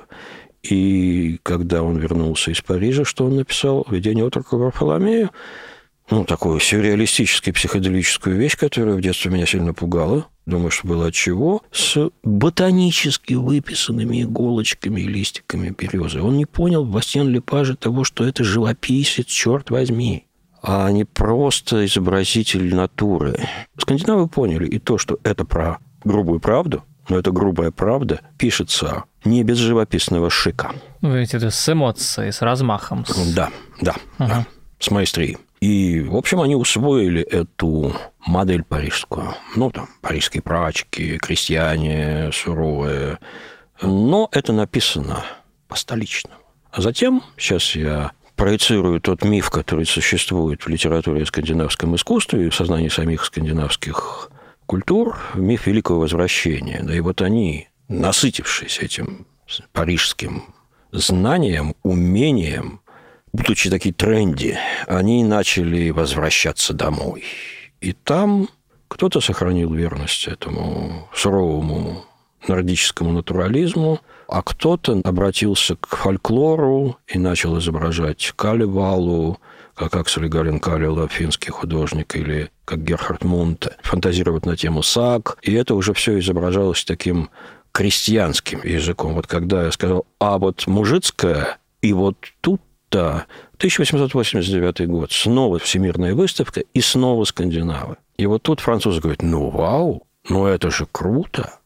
И когда он вернулся из Парижа, что он написал? «Видение отрока Варфоломея». Такую сюрреалистическую, психоделическую вещь, которая в детстве меня сильно пугала. Думаю, что было от чего. С ботанически выписанными иголочками и листиками березы. Он не понял в Бастьен Лепаже того, что это живописец, черт возьми, а не просто изобразитель натуры. Скандинавы поняли и то, что это про грубую правду, но эта грубая правда пишется не без живописного шика. Вы имеете в виду с эмоцией, с размахом? Да, с маэстрией. И, в общем, они усвоили эту модель парижскую. Парижские прачки, крестьяне суровые. Но это написано по-столичному. А затем, сейчас я проецирую тот миф, который существует в литературе и скандинавском искусстве и в сознании самих скандинавских культур, миф Великого Возвращения. Да и вот они, насытившись этим парижским знанием, умением, будучи такие тренди, они начали возвращаться домой. И там кто-то сохранил верность этому суровому нордическому натурализму, а кто-то обратился к фольклору и начал изображать Калевалу, как Аксель Галин-Калила, финский художник, или как Герхард Мунте, фантазировать на тему саг. И это уже все изображалось таким крестьянским языком. Вот когда я сказал, а вот мужицкое, и вот тут-то 1889 год, снова всемирная выставка, и снова скандинавы. И вот тут французы говорят, вау, это же круто.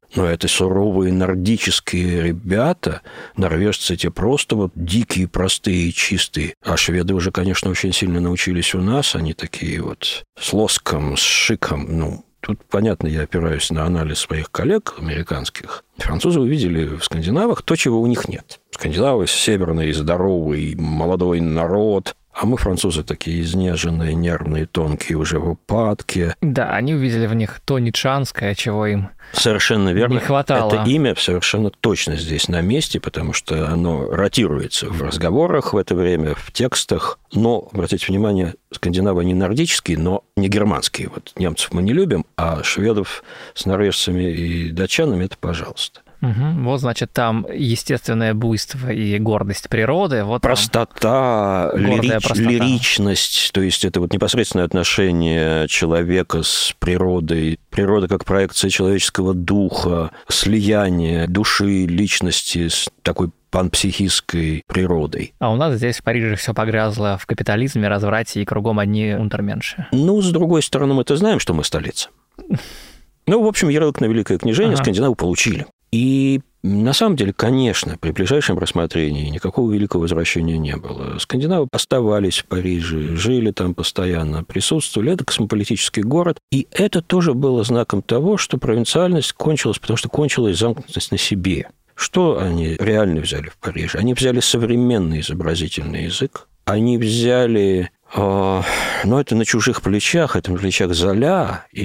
Но это суровые нордические ребята, норвежцы эти просто вот дикие, простые, чистые. А шведы уже, конечно, очень сильно научились у нас, они такие вот с лоском, с шиком, Тут, понятно, я опираюсь на анализ своих коллег американских. Французы увидели в скандинавах то, чего у них нет. Скандинавы – северный, здоровый, молодой народ. А мы, французы, такие изнеженные, нервные, тонкие, уже в упадке. Да, они увидели в них то ницшанское, чего им совершенно верно. Не хватало. Это имя совершенно точно здесь на месте, потому что оно ротируется в разговорах в это время, в текстах. Но, обратите внимание, скандинавы не нордические, но не германские. Вот немцев мы не любим, а шведов с норвежцами и датчанами – это пожалуйста. Угу. Вот, значит, там естественное буйство и гордость природы. Вот простота, простота, лиричность, то есть это вот непосредственное отношение человека с природой. Природа как проекция человеческого духа, слияние души, личности с такой панпсихистской природой. А у нас здесь в Париже все погрязло в капитализме, разврате и кругом одни унтерменши. С другой стороны, мы-то знаем, что мы столица. В общем, ярлык на великое княжение скандинавы получили. И на самом деле, конечно, при ближайшем рассмотрении никакого великого возвращения не было. Скандинавы оставались в Париже, жили там постоянно, присутствовали. Это космополитический город. И это тоже было знаком того, что провинциальность кончилась, потому что кончилась замкнутость на себе. Что они реально взяли в Париже? Они взяли современный изобразительный язык. Они взяли... это на чужих плечах, это на плечах Золя и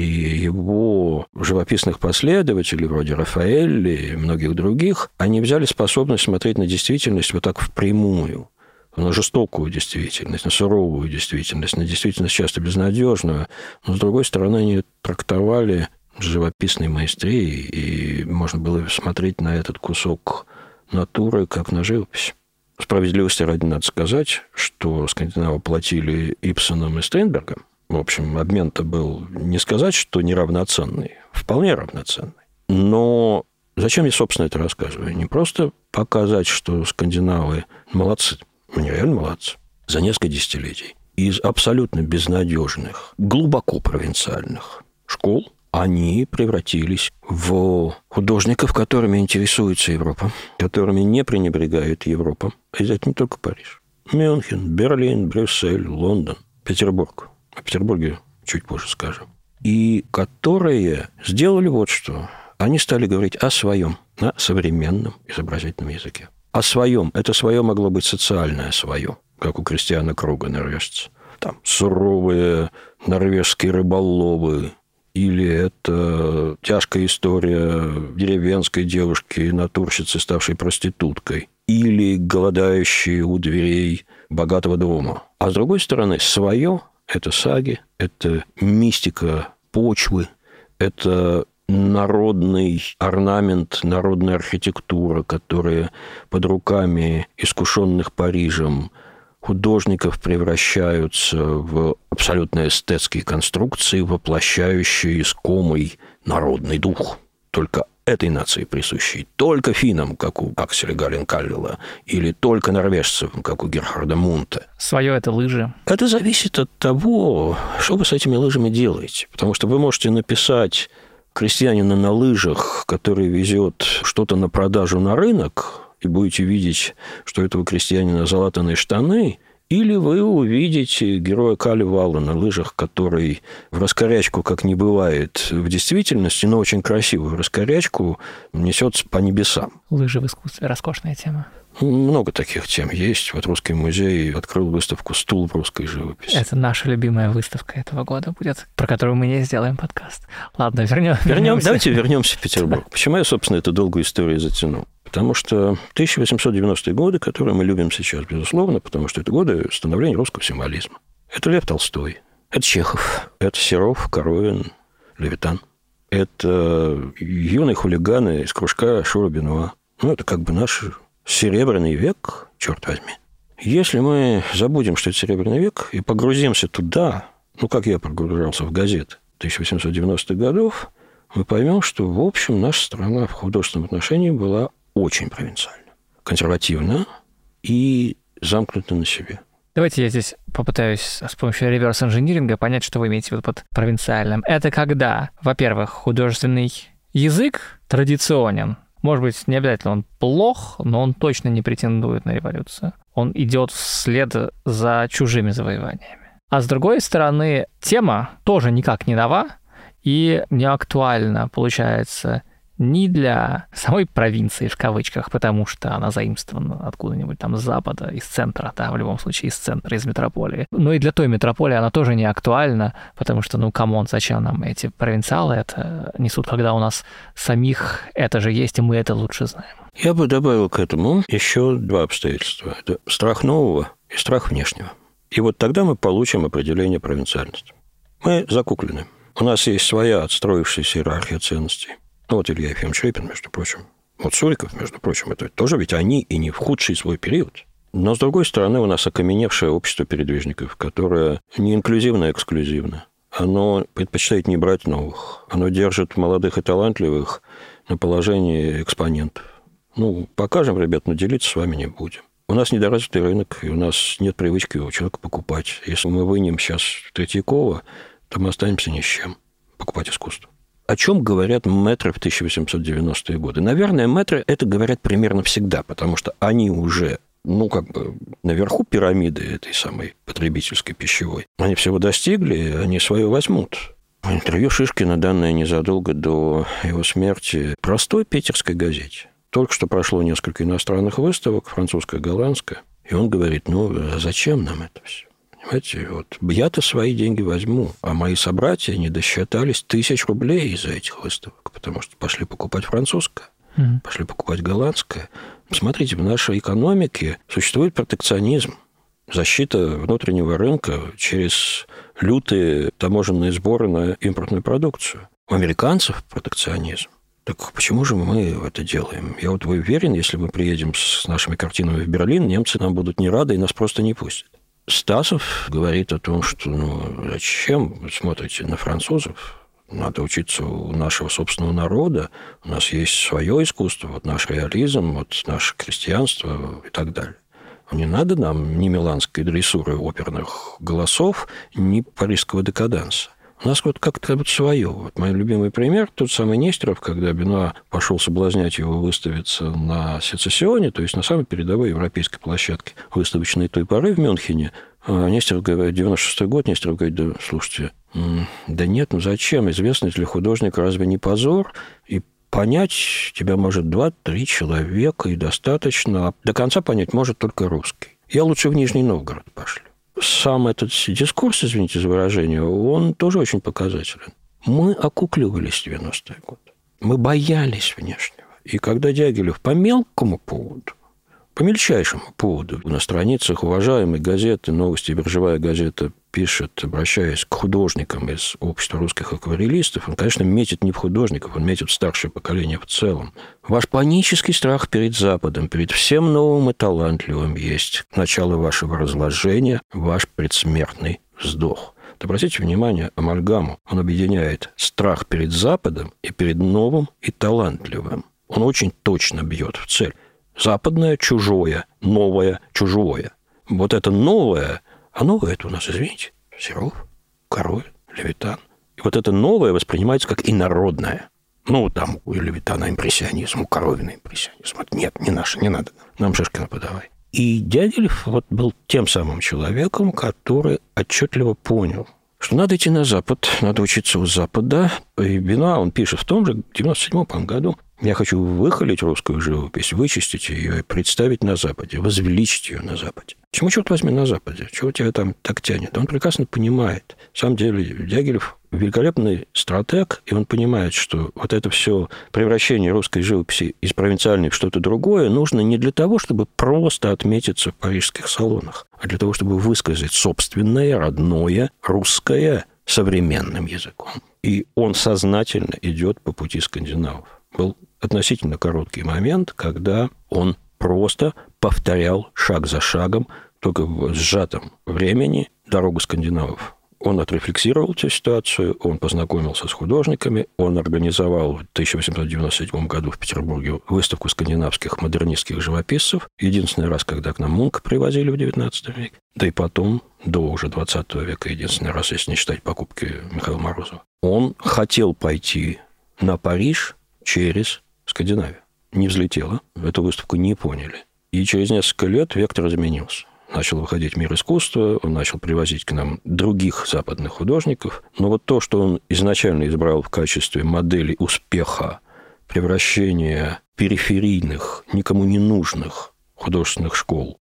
его живописных последователей, вроде Рафаэлли и многих других, они взяли способность смотреть на действительность вот так впрямую, на жестокую действительность, на суровую действительность, на действительность часто безнадежную, но, с другой стороны, они трактовали живописной маэстрии, и можно было смотреть на этот кусок натуры, как на живопись. Справедливости ради надо сказать, что скандинавы платили Ибсеном и Стейнбергом. В общем, обмен-то был, не сказать, что неравноценный, вполне равноценный. Но зачем я, собственно, это рассказываю? Не просто показать, что скандинавы молодцы, они реально молодцы. За несколько десятилетий из абсолютно безнадежных, глубоко провинциальных школ они превратились в художников, которыми интересуется Европа, которыми не пренебрегает Европа. И это не только Париж. Мюнхен, Берлин, Брюссель, Лондон, Петербург. О Петербурге чуть позже скажем. И которые сделали вот что. Они стали говорить о своем, на современном изобразительном языке. О своем. Это свое могло быть социальное свое, как у Кристиана Круга, норвежца. Там суровые норвежские рыболовы, или это тяжкая история деревенской девушки, натурщицы, ставшей проституткой, или голодающие у дверей богатого дома. А с другой стороны, свое – это саги, это мистика почвы, это народный орнамент, народная архитектура, которая под руками искушенных Парижем художников превращаются в абсолютно эстетские конструкции, воплощающие искомый народный дух. Только этой нации присущий, только финнам, как у Акселя Галлен-Кальвела, или только норвежцам, как у Герхарда Мунта. Свое это лыжи. Это зависит от того, что вы с этими лыжами делаете. Потому что вы можете написать крестьянина на лыжах, который везет что-то на продажу на рынок, и будете видеть, что у этого крестьянина залатанные штаны, или вы увидите героя Калевала на лыжах, который в раскорячку, как не бывает в действительности, но очень красивую раскорячку несется по небесам. Лыжи в искусстве – роскошная тема. Много таких тем есть. Вот Русский музей открыл выставку «Стул в русской живописи». Это наша любимая выставка этого года будет, про которую мы не сделаем подкаст. Ладно, вернемся. Давайте вернемся в Петербург. Почему я, собственно, эту долгую историю затянул? Потому что 1890-е годы, которые мы любим сейчас, безусловно, потому что это годы становления русского символизма. Это Лев Толстой, это Чехов, это Серов, Коровин, Левитан. Это юные хулиганы из кружка Шура Бенуа. Это как бы наш Серебряный век, черт возьми. Если мы забудем, что это Серебряный век, и погрузимся туда, как я погружался в газеты 1890-х годов, мы поймем, что, в общем, наша страна в художественном отношении была очень провинциальна, консервативна и замкнута на себе. Давайте я здесь попытаюсь с помощью реверс-инжиниринга понять, что вы имеете в виду под провинциальным. Это когда, во-первых, художественный язык традиционен. Может быть, не обязательно он плох, но он точно не претендует на революцию. Он идет вслед за чужими завоеваниями. А с другой стороны, тема тоже никак не нова и не актуальна, получается, ни для самой провинции, в кавычках, потому что она заимствована откуда-нибудь там с запада, из центра, да, в любом случае из центра, из метрополии. Но и для той метрополии она тоже не актуальна, потому что, камон, зачем нам эти провинциалы это несут, когда у нас самих это же есть, и мы это лучше знаем. Я бы добавил к этому еще два обстоятельства. Это страх нового и страх внешнего. И вот тогда мы получим определение провинциальности. Мы закуклены. У нас есть своя отстроившаяся иерархия ценностей. Вот Илья Ефимович Репин, между прочим. Вот Суриков, между прочим, это тоже ведь они и не в худший свой период. Но, с другой стороны, у нас окаменевшее общество передвижников, которое не инклюзивно, а эксклюзивно. Оно предпочитает не брать новых. Оно держит молодых и талантливых на положении экспонентов. Покажем, ребят, но делиться с вами не будем. У нас недоразвитый рынок, и у нас нет привычки у человека покупать. Если мы вынем сейчас Третьякова, то мы останемся ни с чем покупать искусство. О чем говорят мэтры в 1890-е годы? Наверное, мэтры это говорят примерно всегда, потому что они уже, наверху пирамиды этой самой потребительской пищевой. Они всего достигли, они свое возьмут. Интервью Шишкина, данное незадолго до его смерти, простой питерской газете. Только что прошло несколько иностранных выставок, французская, голландская, и он говорит, зачем нам это все? Понимаете, я-то свои деньги возьму, а мои собратья не досчитались 1000 рублей из-за этих выставок, потому что пошли покупать французское, пошли покупать голландское. Смотрите, в нашей экономике существует протекционизм, защита внутреннего рынка через лютые таможенные сборы на импортную продукцию. У американцев протекционизм. Так почему же мы это делаем? Я уверен, если мы приедем с нашими картинами в Берлин, немцы нам будут не рады и нас просто не пустят. Стасов говорит о том, что зачем вы смотрите на французов? Надо учиться у нашего собственного народа. У нас есть свое искусство, наш реализм, наше крестьянство и так далее. Не надо нам ни миланской дрессуры оперных голосов, ни парижского декаданса. У нас как-то свое. Мой любимый пример, тот самый Нестеров, когда Бенуа пошел соблазнять его выставиться на Сецессионе, то есть на самой передовой европейской площадке выставочной той поры в Мюнхене. Нестеров говорит, 96-й год, Нестеров говорит, да слушайте, да нет, зачем? Известность для художника разве не позор? И понять тебя может 2-3 человека, и достаточно. А до конца понять может только русский. Я лучше в Нижний Новгород пошлю. Сам этот дискурс, извините за выражение, он тоже очень показателен. Мы окукливались в 90-е годы. Мы боялись внешнего. И когда Дягилев по мелкому поводу, по мельчайшему поводу на страницах уважаемой газеты «Новости» биржевая газета пишет, обращаясь к художникам из общества русских акварелистов, он, конечно, метит не в художников, он метит в старшее поколение в целом. Ваш панический страх перед Западом, перед всем новым и талантливым есть начало вашего разложения, ваш предсмертный вздох. Обратите внимание, амальгаму. Он объединяет страх перед Западом и перед новым и талантливым. Он очень точно бьет в цель. Западное – чужое, новое – чужое. Вот это новое, а новое – это у нас, извините, Серов, Король, Левитан. И вот это новое воспринимается как инородное. Там у Левитана импрессионизм, у Коровина импрессионизм. Нет, не наше, не надо. Нам Шишкина подавай. И Дягилев был тем самым человеком, который отчетливо понял, что надо идти на Запад, надо учиться у Запада. И Бенуа, он пишет в том же 97-м году, я хочу выхолить русскую живопись, вычистить ее и представить на Западе, возвеличить ее на Западе. Чему, черт возьми, на Западе? Чего тебя там так тянет? Он прекрасно понимает. На самом деле, Дягилев великолепный стратег, и он понимает, что вот это все превращение русской живописи из провинциальной в что-то другое нужно не для того, чтобы просто отметиться в парижских салонах, а для того, чтобы высказать собственное, родное, русское современным языком. И он сознательно идет по пути скандинавов. Был относительно короткий момент, когда он просто повторял шаг за шагом, только в сжатом времени, дорогу скандинавов. Он отрефлексировал эту ситуацию, он познакомился с художниками, он организовал в 1897 году в Петербурге выставку скандинавских модернистских живописцев. Единственный раз, когда к нам Мунка привозили в XIX веке, да и потом, до уже XX века, единственный раз, если не считать покупки Михаила Морозова. Он хотел пойти на Париж через Скандинавия. Не взлетела, эту выставку не поняли. И через несколько лет вектор изменился. Начал выходить мир искусства, он начал привозить к нам других западных художников. Но вот то, что он изначально избрал в качестве модели успеха, превращения периферийных, никому не нужных художественных школ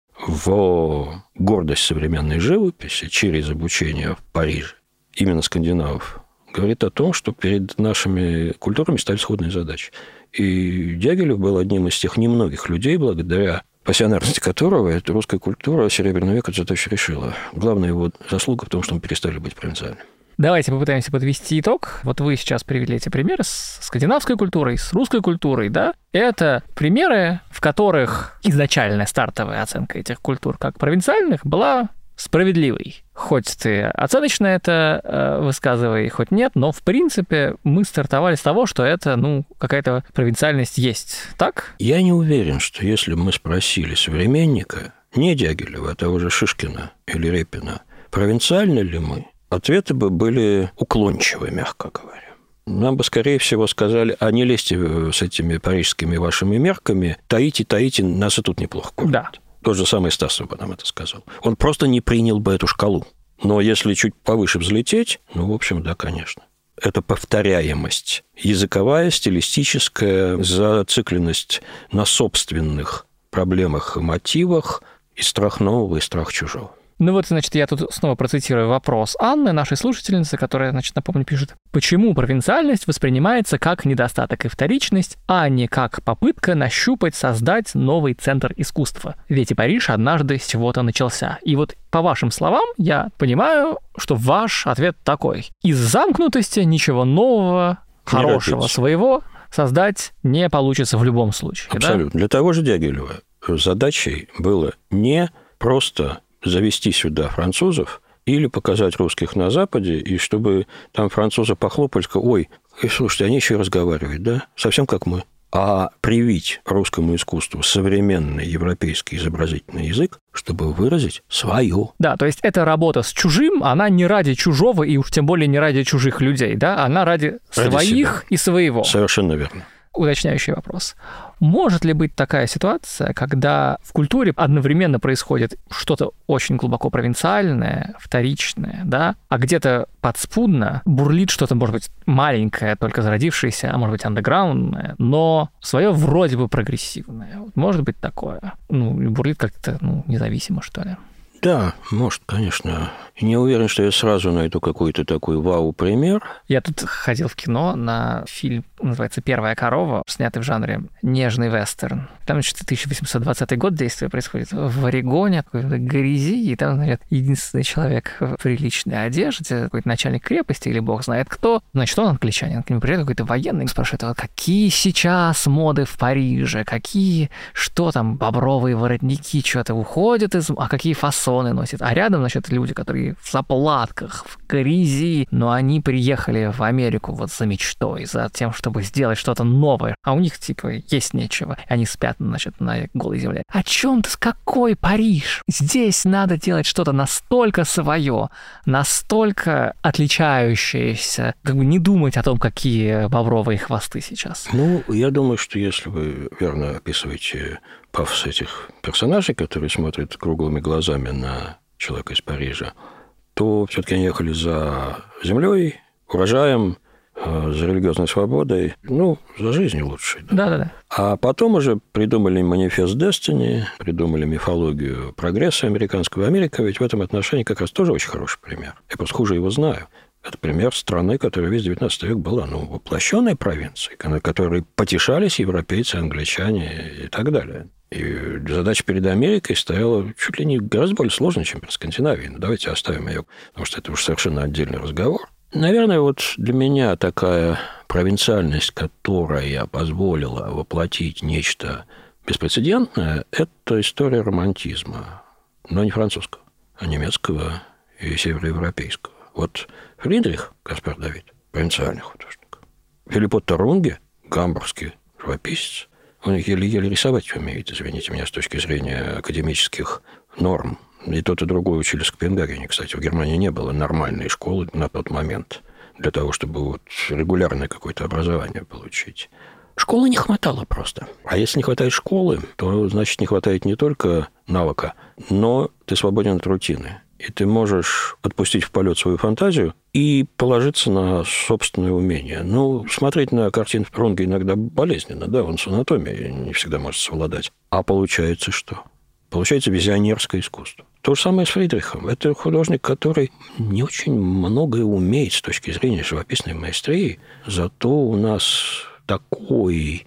в гордость современной живописи через обучение в Париже, именно скандинавов, говорит о том, что перед нашими культурами стали сходные задачи. И Дягилев был одним из тех немногих людей, благодаря пассионарности которого эта русская культура Серебряного века эту задачу решила. Главная его заслуга в том, что мы перестали быть провинциальными. Давайте попытаемся подвести итог. Вот вы сейчас привели эти примеры с скандинавской культурой, с русской культурой, да? Это примеры, в которых изначальная стартовая оценка этих культур как провинциальных была справедливой. Хоть ты оценочно это высказывай, хоть нет, но в принципе мы стартовали с того, что это, какая-то провинциальность есть. Так? Я не уверен, что если бы мы спросили современника, не Дягилева, а того же Шишкина или Репина, провинциальны ли мы, ответы бы были уклончивы, мягко говоря. Нам бы, скорее всего, сказали, а не лезьте с этими парижскими вашими мерками, таите, нас и тут неплохо кормят. Да. Тот же самый Стасов бы нам это сказал. Он просто не принял бы эту шкалу. Но если чуть повыше взлететь, в общем, да, конечно. Это повторяемость языковая, стилистическая, зацикленность на собственных проблемах и мотивах, и страх нового, и страх чужого. Значит, я тут снова процитирую вопрос Анны, нашей слушательницы, которая, напомню, пишет: почему провинциальность воспринимается как недостаток и вторичность, а не как попытка нащупать, создать новый центр искусства? Ведь и Париж однажды с чего-то начался. И вот по вашим словам я понимаю, что ваш ответ такой: из замкнутости ничего нового, хорошего своего создать не получится в любом случае. Абсолютно. Да? Для того же Дягилева задачей было не просто завести сюда французов или показать русских на Западе, и чтобы там французы похлопали, ой, слушайте, они еще и разговаривают, да? Совсем как мы. А привить русскому искусству современный европейский изобразительный язык, чтобы выразить свое. Да, то есть эта работа с чужим, она не ради чужого и уж тем более не ради чужих людей, да? Она ради своих себя. И своего. Совершенно верно. Уточняющий вопрос. Может ли быть такая ситуация, когда в культуре одновременно происходит что-то очень глубоко провинциальное, вторичное, да, а где-то подспудно бурлит что-то, может быть, маленькое, только зародившееся, а может быть, андеграундное, но свое вроде бы прогрессивное? Может быть такое? Бурлит как-то, независимо, что ли? Да, может, конечно. Не уверен, что я сразу найду какой-то такой вау-пример. Я тут ходил в кино на фильм, называется «Первая корова», снятый в жанре нежный вестерн. Там, 1820 год, действие происходит в Орегоне, какой-то грязи, и там, единственный человек в приличной одежде, какой-то начальник крепости или бог знает кто. Значит, он англичанин, к нему приезжает какой-то военный, спрашивает, какие сейчас моды в Париже, что там, бобровые воротники что-то уходят а какие фасоны носят. А рядом, люди, которые в заплатках, в грязи, но они приехали в Америку за мечтой, за тем, чтобы сделать что-то новое. А у них, есть нечего. Они спят, на голой земле. О чем ты? Какой Париж? Здесь надо делать что-то настолько свое, настолько отличающееся, не думать о том, какие бобровые хвосты сейчас. Я думаю, что если вы верно описываете пафос этих персонажей, которые смотрят круглыми глазами на человека из Парижа, то все-таки они ехали за землей, урожаем, за религиозной свободой, за жизнью лучшей. Да. А потом уже придумали манифест Destiny, придумали мифологию прогресса американского. Америка ведь в этом отношении как раз тоже очень хороший пример. Я просто хуже его знаю. Это пример страны, которая весь 19 век была воплощенной провинцией, на которой потешались европейцы, англичане и так далее. И задача перед Америкой стояла чуть ли не гораздо более сложной, чем перед Скандинавией. Давайте оставим ее, потому что это уж совершенно отдельный разговор. Наверное, для меня такая провинциальность, которая позволила воплотить нечто беспрецедентное, это история романтизма. Но не французского, а немецкого и североевропейского. Фридрих Каспар Давид, провинциальный художник. Филипп Отто Рунге, гамбургский живописец, он еле-еле рисовать умеет, извините меня, с точки зрения академических норм. И тот, и другой учились в Копенгагене. Кстати, в Германии не было нормальной школы на тот момент для того, чтобы регулярное какое-то образование получить. Школы не хватало просто. А если не хватает школы, то, значит, не хватает не только навыка, но ты свободен от рутины. И ты можешь отпустить в полет свою фантазию и положиться на собственное умение. Ну, смотреть на картины Рунга иногда болезненно, да, он с анатомией не всегда может совладать. А получается что? Получается визионерское искусство. То же самое с Фридрихом. Это художник, который не очень многое умеет с точки зрения живописной маэстрии, зато у нас такой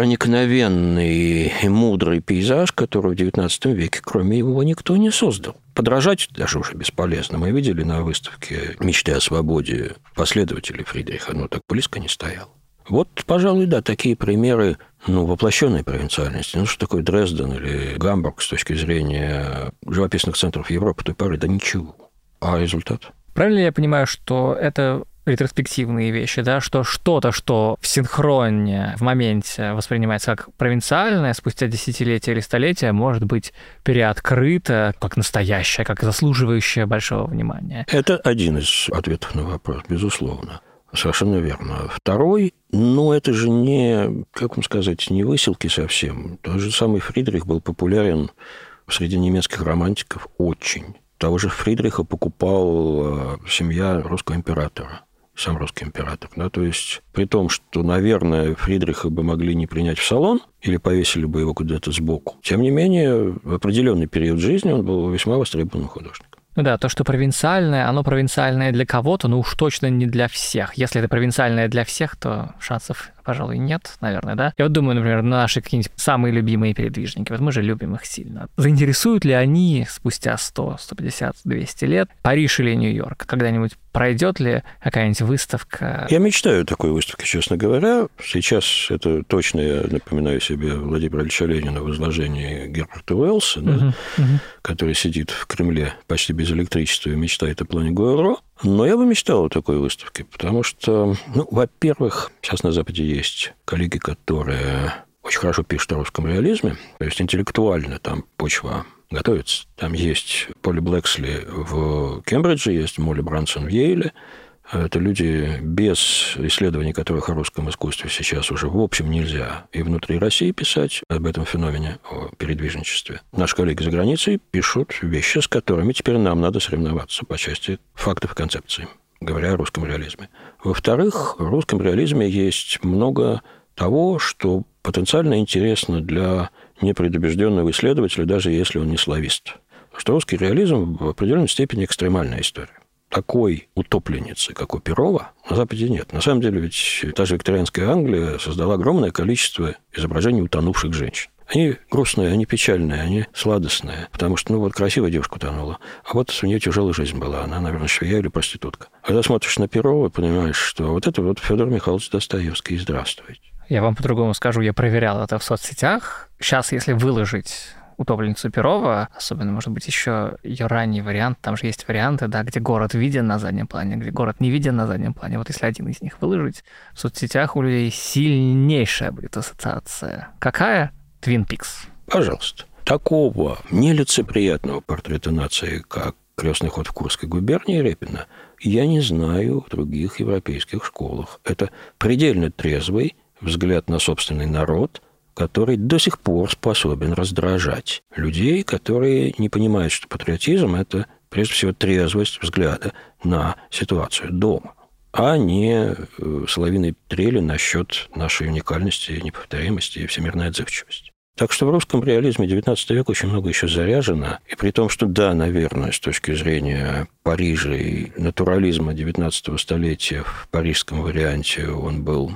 проникновенный и мудрый пейзаж, который в XIX веке, кроме его, никто не создал. Подражать даже уже бесполезно. Мы видели на выставке «Мечты о свободе» последователей Фридриха, но так близко не стоял. Вот, пожалуй, да, такие примеры, воплощенной провинциальности. Что такое Дрезден или Гамбург с точки зрения живописных центров Европы той поры? Да ничего. А результат? Правильно ли я понимаю, что это ретроспективные вещи, да, что что-то, что в синхроне, в моменте воспринимается как провинциальное, спустя десятилетия или столетия может быть переоткрыто как настоящее, как заслуживающее большого внимания? Это один из ответов на вопрос, безусловно. Совершенно верно. Второй, это же не, как вам сказать, не выселки совсем. Тот же самый Фридрих был популярен среди немецких романтиков очень. Того же Фридриха покупал семья русского императора, сам русский император. Да? То есть, при том, что, наверное, Фридриха бы могли не принять в салон или повесили бы его куда-то сбоку, тем не менее, в определенный период жизни он был весьма востребованным художником. Ну да, то, что провинциальное, оно провинциальное для кого-то, но уж точно не для всех. Если это провинциальное для всех, то шансов, пожалуй, нет, наверное, да? Я вот думаю, например, наши какие-нибудь самые любимые передвижники, вот мы же любим их сильно. Заинтересуют ли они спустя 100, 150, 200 лет Париж или Нью-Йорк? Когда-нибудь пройдет ли какая-нибудь выставка? Я мечтаю о такой выставке, честно говоря. Сейчас это точно, я напоминаю себе Владимира Ильича Ленина в изложении Герберта Уэллса, да, который сидит в Кремле почти без электричества и мечтает о плане Гуэро. Но я бы мечтал о такой выставке, потому что, во-первых, сейчас на Западе есть коллеги, которые очень хорошо пишут о русском реализме, то есть интеллектуально там почва готовится. Там есть Поли Блэксли в Кембридже, есть Молли Брансон в Йейле. Это люди, без исследований которых о русском искусстве сейчас уже в общем нельзя и внутри России писать об этом феномене, о передвижничестве. Наши коллеги за границей пишут вещи, с которыми теперь нам надо соревноваться по части фактов и концепций, говоря о русском реализме. Во-вторых, в русском реализме есть много того, что потенциально интересно для непредубежденного исследователя, даже если он не славист. Что русский реализм в определенной степени экстремальная история. Такой утопленницы, как у Перова, на Западе нет. На самом деле, ведь та же викторианская Англия создала огромное количество изображений утонувших женщин. Они грустные, они печальные, они сладостные. Потому что, красивая девушка утонула. А вот у нее тяжелая жизнь была. Она, наверное, швея или проститутка. Когда смотришь на Перова, понимаешь, что вот это Федор Михайлович Достоевский. Здравствуйте. Я вам по-другому скажу, я проверял это в соцсетях. Сейчас, если выложить утопленницу Перова, особенно, может быть, еще ее ранний вариант, там же есть варианты, да, где город виден на заднем плане, где город не виден на заднем плане. Вот если один из них выложить, в соцсетях у людей сильнейшая будет ассоциация. Какая? Твин Пикс. Пожалуйста. Такого нелицеприятного портрета нации, как «Крестный ход в Курской губернии» Репина, я не знаю в других европейских школах. Это предельно трезвый взгляд на собственный народ, который до сих пор способен раздражать людей, которые не понимают, что патриотизм – это, прежде всего, трезвость взгляда на ситуацию дома, а не соловьиные трели насчет нашей уникальности, неповторимости и всемирной отзывчивости. Так что в русском реализме XIX века очень много еще заряжено. И при том, что да, наверное, с точки зрения Парижа и натурализма XIX столетия в парижском варианте он был,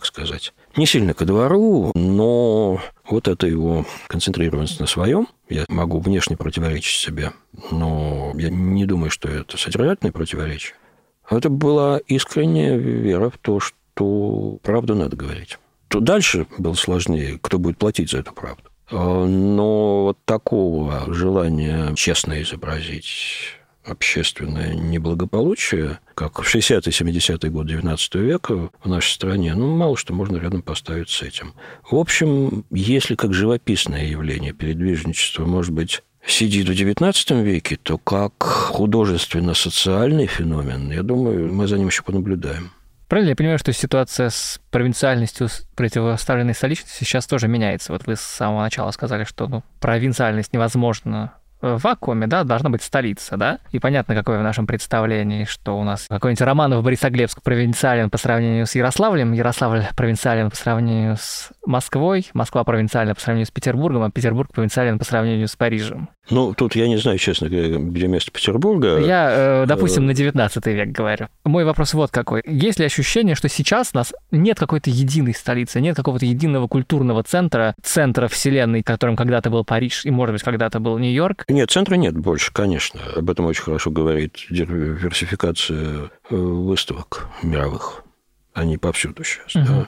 не сильно ко двору, но вот эта его концентрированность на своем, я могу внешне противоречить себе, но я не думаю, что это содержательное противоречие. Это была искренняя вера в то, что правду надо говорить. То дальше было сложнее, кто будет платить за эту правду. Но вот такого желания честно изобразить общественное неблагополучие, как в 60-70-е годы XIX века в нашей стране, мало что можно рядом поставить с этим. В общем, если как живописное явление передвижничество, может быть, сидит в XIX веке, то как художественно-социальный феномен, я думаю, мы за ним еще понаблюдаем. Правильно я понимаю, что ситуация с провинциальностью, с противоставленной столичностью сейчас тоже меняется? Вот вы с самого начала сказали, что провинциальность невозможна в вакууме, да, должна быть столица, да? И понятно, какое в нашем представлении, что у нас какой-нибудь Романов Борисоглебск провинциален по сравнению с Ярославлем, Ярославль провинциален по сравнению с Москвой, Москва провинциальна по сравнению с Петербургом, а Петербург провинциален по сравнению с Парижем. Ну, тут я не знаю, честно говоря, где место Петербурга. Я, допустим, на 19 век говорю. Мой вопрос вот какой. Есть ли ощущение, что сейчас у нас нет какой-то единой столицы, нет какого-то единого культурного центра вселенной, которым когда-то был Париж и, может быть, когда-то был Нью-Йорк? Нет, центра нет больше, конечно. Об этом очень хорошо говорит диверсификация выставок мировых. Они повсюду сейчас, да.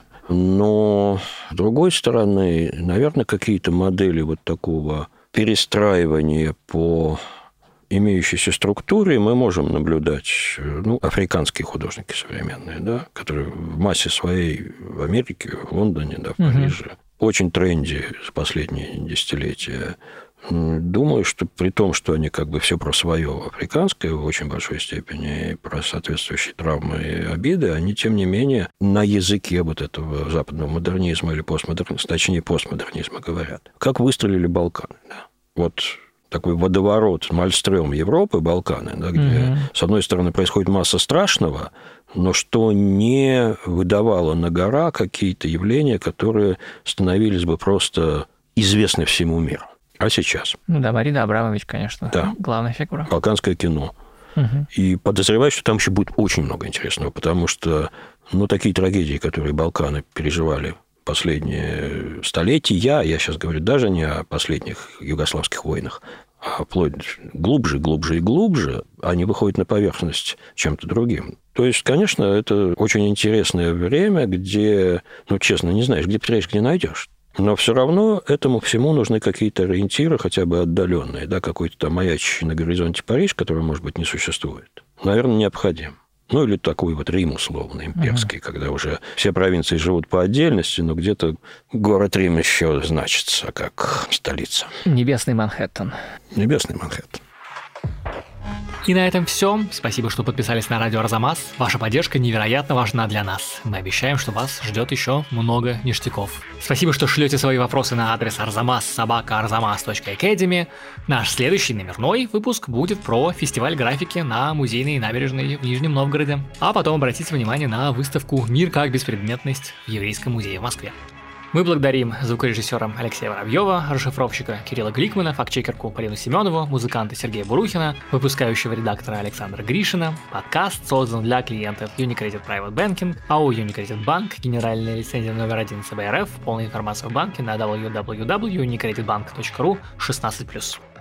Но, с другой стороны, наверное, какие-то модели вот такого перестраивания по имеющейся структуре мы можем наблюдать. Ну, африканские художники современные, да, которые в массе своей в Америке, в Лондоне, да, в Париже. Очень тренди за последние десятилетия. Думаю, что при том, что они как бы все про свое африканское в очень большой степени, про соответствующие травмы и обиды, они, тем не менее, на языке вот этого западного модернизма или постмодернизма, точнее, постмодернизма говорят. Как выстрелили Балканы, да? Вот такой водоворот, мальстрём Европы, Балканы, да, где, с одной стороны, происходит масса страшного, но что не выдавало на гора какие-то явления, которые становились бы просто известны всему миру. А сейчас? Ну да, Марина Абрамович, конечно, да. Главная фигура. Балканское кино. И подозреваю, что там еще будет очень много интересного, потому что, ну, такие трагедии, которые Балканы переживали последние столетия, я сейчас говорю даже не о последних югославских войнах, а вплоть глубже, глубже и глубже, они выходят на поверхность чем-то другим. То есть, конечно, это очень интересное время, где, ну, честно, не знаешь, где потеряешь, где найдешь. Но все равно этому всему нужны какие-то ориентиры, хотя бы отдаленные, да, какой-то там маячащий на горизонте Париж, который, может быть, не существует. Наверное, необходим. Ну, или такой вот Рим, условно, имперский, когда уже все провинции живут по отдельности, но где-то город Рим еще значится как столица. Небесный Манхэттен. Небесный Манхэттен. И на этом все. Спасибо, что подписались на радио Арзамас. Ваша поддержка невероятно важна для нас. Мы обещаем, что вас ждет еще много ништяков. Спасибо, что шлете свои вопросы на адрес arzamas@arzamas.academy. Наш следующий номерной выпуск будет про фестиваль графики на Музейной набережной в Нижнем Новгороде. А потом обратите внимание на выставку «Мир как беспредметность» в Еврейском музее в Москве. Мы благодарим звукорежиссера Алексея Воробьева, расшифровщика Кирилла Гликмана, фактчекерку Полину Семенову, музыканта Сергея Бурухина, выпускающего редактора Александра Гришина. Подкаст создан для клиентов Unicredit Private Banking, АО Unicredit Bank, генеральная лицензия номер 1 ЦБ РФ, полная информация в банке на www.unicreditbank.ru 16+.